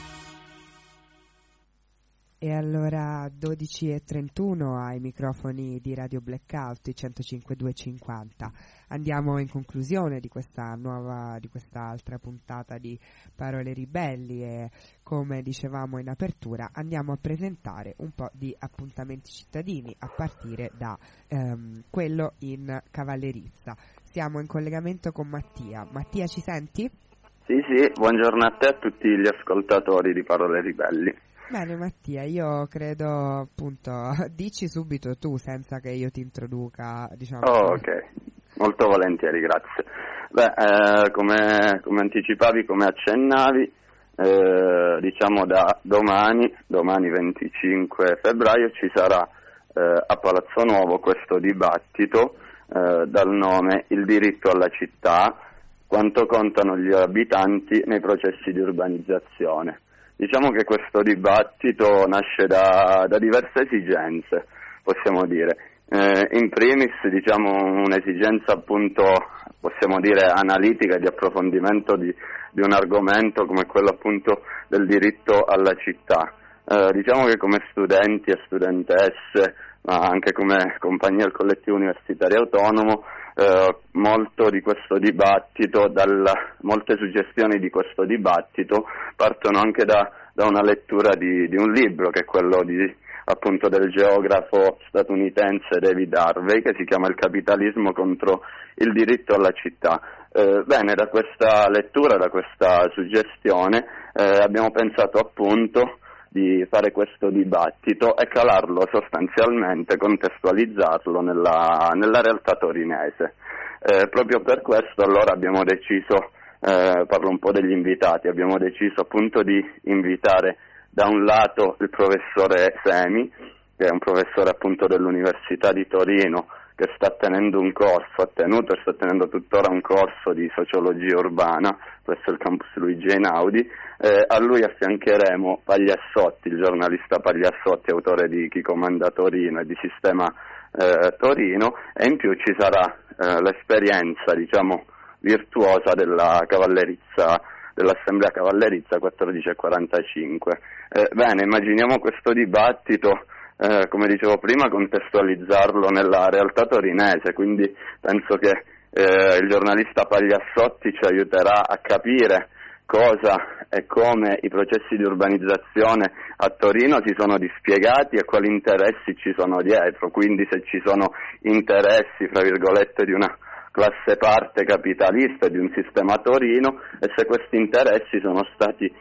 E allora 12:31 ai microfoni di Radio Blackout 105.250. Andiamo in conclusione di questa altra puntata di Parole Ribelli e, come dicevamo in apertura, andiamo a presentare un po' di appuntamenti cittadini a partire da quello in Cavallerizza. Siamo in collegamento con Mattia. Mattia, ci senti? Sì, buongiorno a te e a tutti gli ascoltatori di Parole Ribelli. Bene Mattia, io credo appunto, dici subito tu senza che io ti introduca, diciamo. Oh, ok, molto volentieri, grazie. Beh, come anticipavi, come accennavi, diciamo da domani 25 febbraio ci sarà a Palazzo Nuovo questo dibattito dal nome Il diritto alla città, quanto contano gli abitanti nei processi di urbanizzazione. Diciamo che questo dibattito nasce da diverse esigenze, possiamo dire. In primis, diciamo, un'esigenza appunto, possiamo dire, analitica e di approfondimento di un argomento come quello appunto del diritto alla città. Diciamo che come studenti e studentesse, ma anche come compagnia del collettivo universitario autonomo, molto di questo dibattito, molte suggestioni di questo dibattito partono anche da una lettura di un libro, che è quello appunto del geografo statunitense David Harvey, che si chiama Il capitalismo contro il diritto alla città. Bene, da questa lettura, da questa suggestione, abbiamo pensato appunto di fare questo dibattito e calarlo sostanzialmente, contestualizzarlo nella realtà torinese. Proprio per questo allora abbiamo deciso, parlo un po' degli invitati, abbiamo deciso appunto di invitare da un lato il professore Semi, che è un professore appunto dell'Università di Torino, che sta tenendo un corso, ha tenuto e sta tenendo tuttora un corso di sociologia urbana presso il campus Luigi Einaudi. A lui affiancheremo Pagliassotti, il giornalista Pagliassotti, autore di Chi comanda Torino e di Sistema Torino, e in più ci sarà l'esperienza, diciamo, virtuosa della cavallerizza, dell'Assemblea Cavallerizza 1445. Bene, immaginiamo questo dibattito, come dicevo prima, contestualizzarlo nella realtà torinese, quindi penso che il giornalista Pagliassotti ci aiuterà a capire cosa e come i processi di urbanizzazione a Torino si sono dispiegati e quali interessi ci sono dietro, quindi se ci sono interessi, fra virgolette, di una classe parte capitalista e di un sistema Torino, e se questi interessi sono stati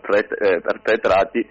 perpetrati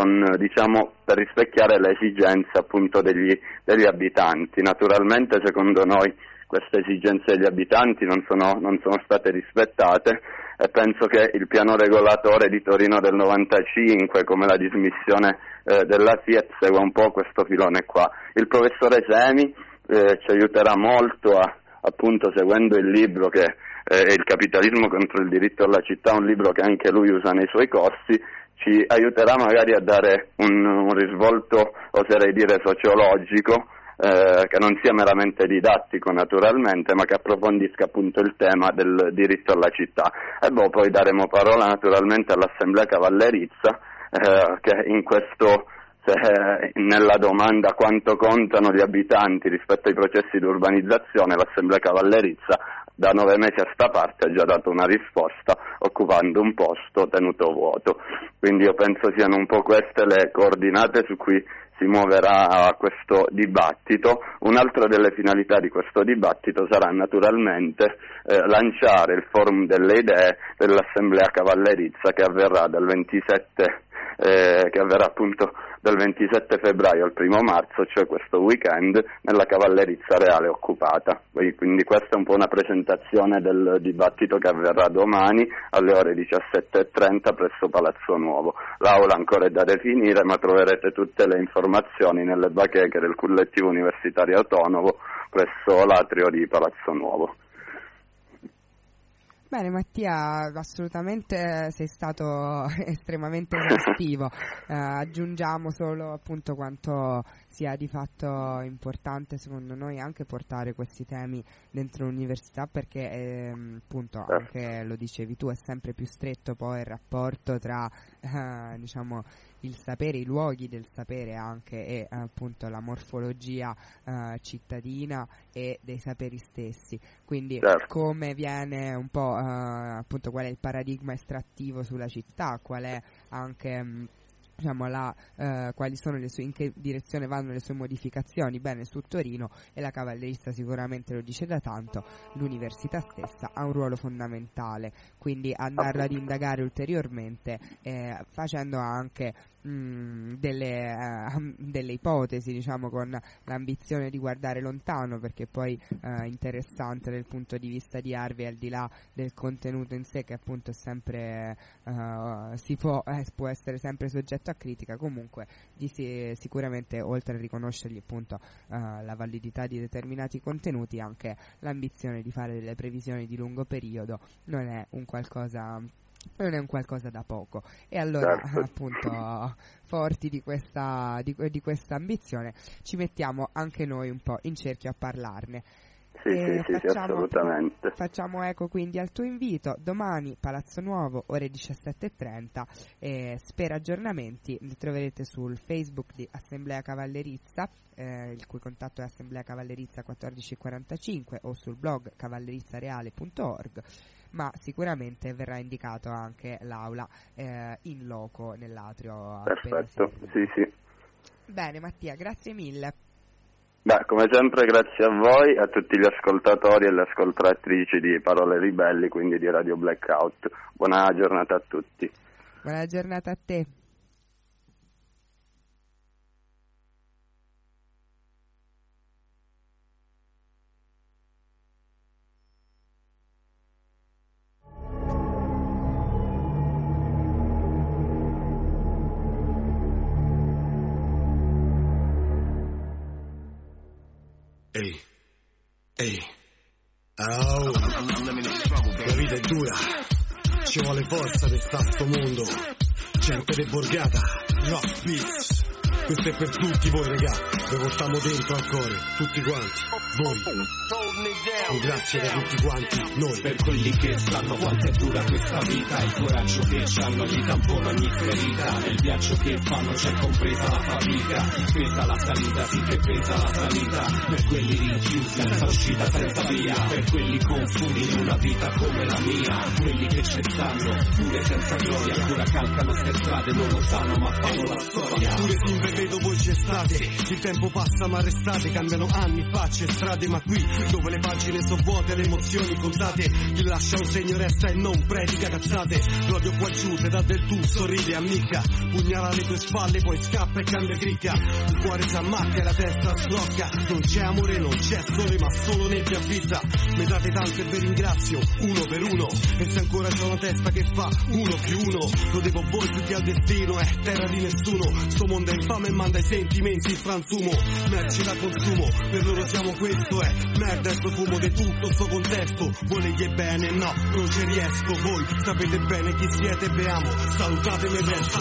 per rispecchiare le esigenze appunto degli abitanti. Naturalmente, secondo noi, queste esigenze degli abitanti non sono state rispettate, e penso che il piano regolatore di Torino del 95, come la dismissione della Fiat, segua un po' questo filone qua. Il professore Semi ci aiuterà molto appunto seguendo il libro che è Il capitalismo contro il diritto alla città, un libro che anche lui usa nei suoi corsi, ci aiuterà magari a dare un risvolto, oserei dire, sociologico, che non sia meramente didattico naturalmente, ma che approfondisca appunto il tema del diritto alla città. E poi daremo parola naturalmente all'Assemblea Cavallerizza, che in questo, nella domanda quanto contano gli abitanti rispetto ai processi di urbanizzazione, l'Assemblea Cavallerizza da 9 mesi a sta parte ha già dato una risposta, occupando un posto tenuto vuoto. Quindi io penso siano un po' queste le coordinate su cui si muoverà questo dibattito. Un'altra delle finalità di questo dibattito sarà naturalmente lanciare il forum delle idee dell'Assemblea Cavallerizza, che avverrà dal 27 febbraio al 1 marzo, cioè questo weekend, nella Cavallerizza Reale occupata. Quindi questa è un po' una presentazione del dibattito che avverrà domani alle ore 17:30 presso Palazzo Nuovo. L'aula ancora è da definire, ma troverete tutte le informazioni nelle bacheche del collettivo universitario autonomo presso l'atrio di Palazzo Nuovo. Bene Mattia, assolutamente sei stato estremamente esaustivo. Aggiungiamo solo appunto quanto sia di fatto importante secondo noi anche portare questi temi dentro l'università, perché appunto anche lo dicevi tu, è sempre più stretto poi il rapporto tra diciamo il sapere, i luoghi del sapere anche, e appunto la morfologia cittadina e dei saperi stessi. Quindi come viene un po' appunto qual è il paradigma estrattivo sulla città, qual è anche diciamo quali sono le sue, in che direzione vanno le sue modificazioni. Bene, su Torino, e la Cavallerizza sicuramente lo dice da tanto, l'università stessa ha un ruolo fondamentale, quindi andarlo ad indagare ulteriormente, facendo anche delle ipotesi, diciamo, con l'ambizione di guardare lontano, perché poi interessante dal punto di vista di Harvey, al di là del contenuto in sé, che appunto è sempre può essere sempre soggetto a critica. Comunque sicuramente, oltre a riconoscergli appunto la validità di determinati contenuti, anche l'ambizione di fare delle previsioni di lungo periodo non è un qualcosa da poco. E allora, appunto, forti di questa ambizione, ci mettiamo anche noi un po' in cerchio a parlarne. Sì, assolutamente. Facciamo eco quindi al tuo invito. Domani Palazzo Nuovo, ore 17:30. Per aggiornamenti li troverete sul Facebook di Assemblea Cavallerizza, il cui contatto è Assemblea Cavallerizza 1445, o sul blog cavallerizzareale.org. Ma sicuramente verrà indicato anche l'aula in loco nell'atrio. Perfetto, sì. Bene Mattia, grazie mille. Beh, come sempre grazie a voi, a tutti gli ascoltatori e le ascoltatrici di Parole Ribelli, quindi di Radio Blackout. Buona giornata a tutti. Buona giornata a te. Ehi, oh, la vita è dura, ci vuole forza per sta sto mondo, gente de borgata, rock beats, questo è per tutti voi regà, vi portiamo dentro al cuore, tutti quanti, voi, un grazie da tutti quanti, noi. Per quelli che sanno quanto è dura questa vita, il coraggio che c'hanno gli tampona ogni ferita, nel viaggio che fanno c'è compresa la fatica, pesa la salita, sì che pesa la salita, per quelli rinchiusi senza uscita, senza via, per quelli confusi in una vita come la mia, quelli che ci stanno, pure senza gloria, ancora calcano ste strade, non lo sanno ma fanno la storia. Pure se vedo voi c'è state, il tempo passa ma restate, cambiano anni, facce, strade, ma qui dove le pagine sono vuote, le emozioni contate, chi lascia un segno resta e non predica cazzate, l'odio qua giù te dà del tu, sorride ammicca, pugnala alle tue spalle poi scappa e cambia cricca, il cuore si ammacca e la testa sblocca, non c'è amore, non c'è sole ma solo nebbia vita, mi date tanto e vi ringrazio, uno per uno, e se ancora c'ho una testa che fa 1+1, lo devo a voi più che al destino, è terra di nessuno, sto mondo è infame e manda i sentimenti in frantumo, merci da consumo, per loro siamo questo, è merda il profumo di tutto sto contesto, volegli bene, no, non ci riesco, voi sapete bene chi siete, beamo, salutatemi il resto.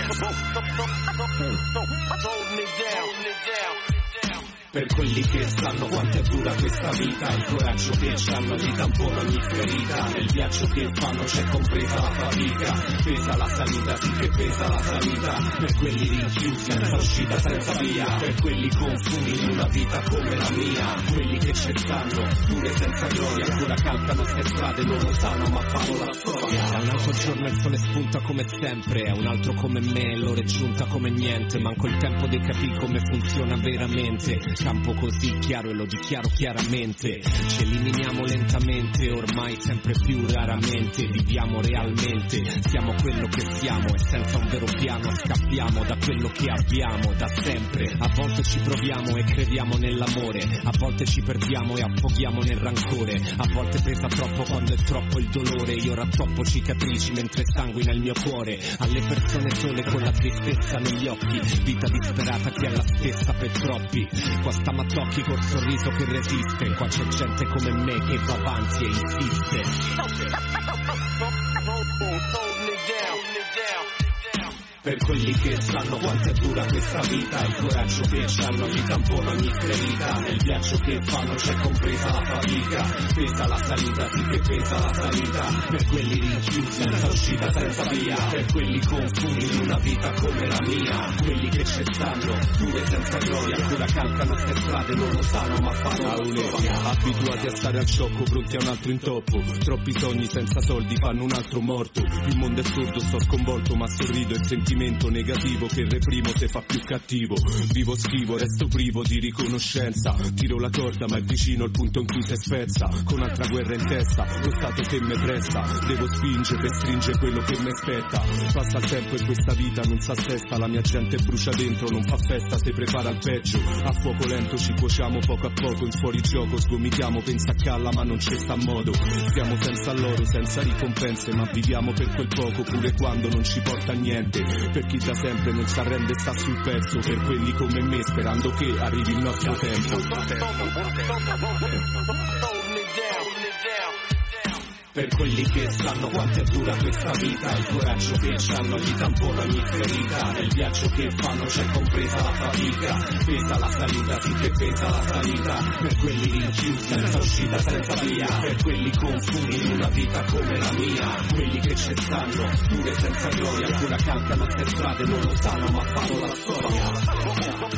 Per quelli che sanno quanto è dura questa vita, il coraggio che c'hanno gli tampona ogni ferita, nel viaggio che fanno c'è compresa la fatica, pesa la salita, sì che pesa la salita, per quelli rinchiusi senza uscita, senza via, per quelli confusi in una vita come la mia, quelli che ci stanno, pure senza gloria, ancora calcano ste strade, non lo sanno ma fanno la storia. È un altro giorno il sole spunta come sempre, è un altro come me, l'ora è giunta come niente, manco il tempo di capire come funziona veramente. Campo così chiaro e lo dichiaro chiaramente, ci eliminiamo lentamente, ormai sempre più raramente, viviamo realmente, siamo quello che siamo e senza un vero piano scappiamo da quello che abbiamo da sempre, a volte ci proviamo e crediamo nell'amore, a volte ci perdiamo e affoghiamo nel rancore, a volte pesa troppo quando è troppo il dolore, io rattoppo cicatrici mentre sanguina il mio cuore, alle persone sole con la tristezza negli occhi, vita disperata che è la stessa per troppi, qua stamatocchi col sorriso che resiste, qua c'è gente come me che va avanti e insiste. Per quelli che sanno quanto è dura questa vita, il coraggio che c'hanno gli tampona ogni ferita, nel viaggio che fanno c'è compresa la fatica, pesa la salita, sì che pesa la salita, per quelli rinchiusi senza uscita, senza via, per quelli confusi in una vita come la mia, quelli che ci stanno, pure senza gloria, ancora calcano ste strade, non lo sanno ma fanno la storia. Abituati a stare al sciocco, pronti a un altro intoppo, troppi sogni senza soldi fanno un altro morto, il mondo è sordo, sto sconvolto ma sorrido e senti sentimento negativo che reprimo se fa più cattivo. Vivo schivo, resto privo di riconoscenza. Tiro la corda ma è vicino il punto in cui si spezza. Con altra guerra in testa, lo stato che me presta. Devo spingere per stringere quello che mi spetta. Passa il tempo e questa vita non s'assesta. La mia gente brucia dentro, non fa festa, si prepara al peggio. A fuoco lento ci cuociamo poco a poco. In fuorigioco sgomitiamo, pensa a calla ma non c'è sta modo. Siamo senza loro, senza ricompense, ma viviamo per quel poco pure quando non ci porta a niente. Per chi da sempre non si arrende sta sul pezzo. Per quelli come me sperando che arrivi il nostro tempo. Per quelli che sanno quanto è dura questa vita, il coraggio che c'hanno gli tampona ogni ferita. Nel viaggio che fanno c'è compresa la fatica, pesa la salita, sì che pesa la salita. Per quelli rinchiusi senza uscita, senza via, per quelli confusi in una vita come la mia. Quelli che ci stanno, pure senza gloria, ancora cantano ste strade, non lo sanno ma fanno la storia.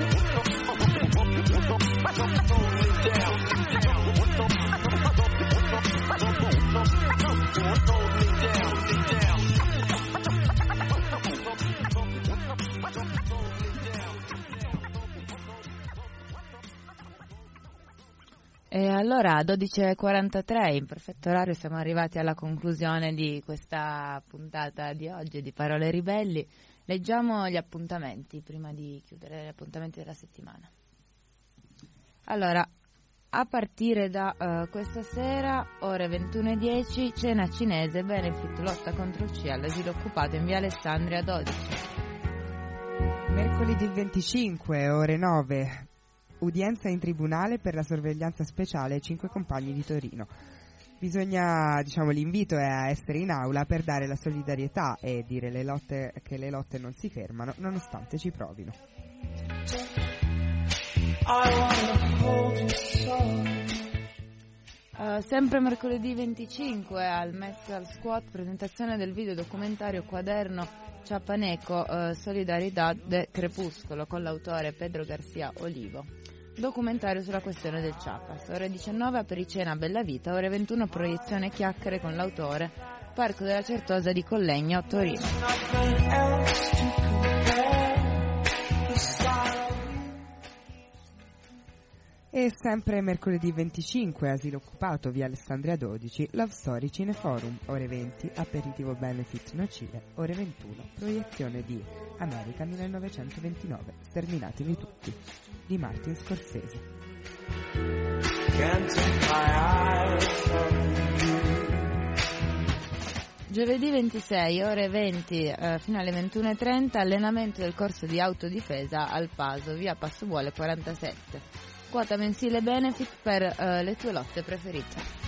E allora a 12.43 in perfetto orario siamo arrivati alla conclusione di questa puntata di oggi di Parole Ribelli. Leggiamo gli appuntamenti prima di chiudere gli appuntamenti della settimana. Allora, a partire da questa sera, ore 21.10, cena cinese, benefit lotta contro il C all'asilo occupato in via Alessandria 12. Mercoledì 25, ore 9. Udienza in tribunale per la sorveglianza speciale ai 5 compagni di Torino. Bisogna, l'invito è a essere in aula per dare la solidarietà e dire che le lotte non si fermano nonostante ci provino. Sempre mercoledì 25 al Mezzal Squad, presentazione del video documentario Quaderno Ciapaneco Solidaridad Crepuscolo con l'autore Pedro Garcia Olivo. Documentario sulla questione del Chiapas. Ore 19 apericena Bella Vita, ore 21 proiezione chiacchiere con l'autore, Parco della Certosa di Collegno, Torino. E sempre mercoledì 25, asilo occupato via Alessandria 12, Love Story Cineforum, ore 20, aperitivo benefit nocile, ore 21, proiezione di America 1929, Sterminatevi tutti, di Martin Scorsese. Giovedì 26, ore 20, fino alle 21.30, allenamento del corso di autodifesa al Paso, via Passobuole 47. Quota mensile benefit per le tue lotte preferite.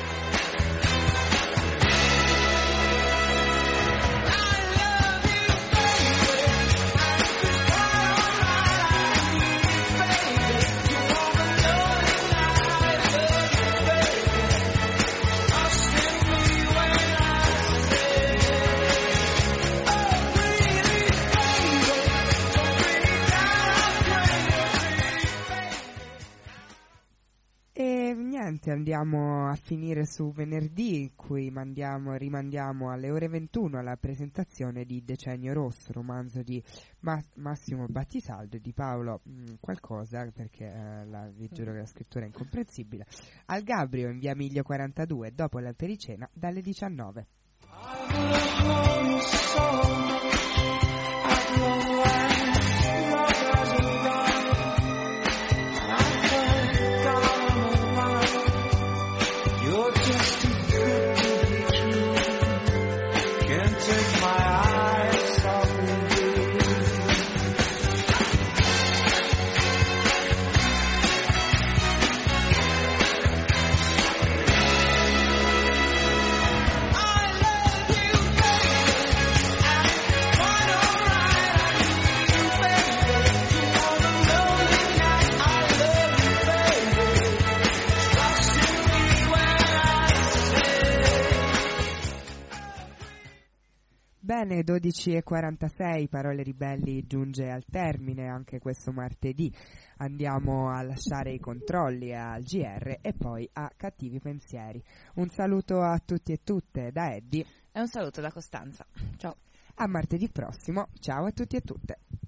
Andiamo a finire su venerdì, in cui rimandiamo alle ore 21 alla presentazione di Decennio Rosso, romanzo di Massimo Battisaldo e di Paolo qualcosa, perché vi giuro che la scrittura è incomprensibile, al Gabrio in via Miglio 42, dopo la pericena dalle 19. Bene, 12.46, Parole Ribelli giunge al termine anche questo martedì. Andiamo a lasciare i controlli al GR e poi a Cattivi Pensieri. Un saluto a tutti e tutte da Eddie e un saluto da Costanza. Ciao. A martedì prossimo, ciao a tutti e a tutte.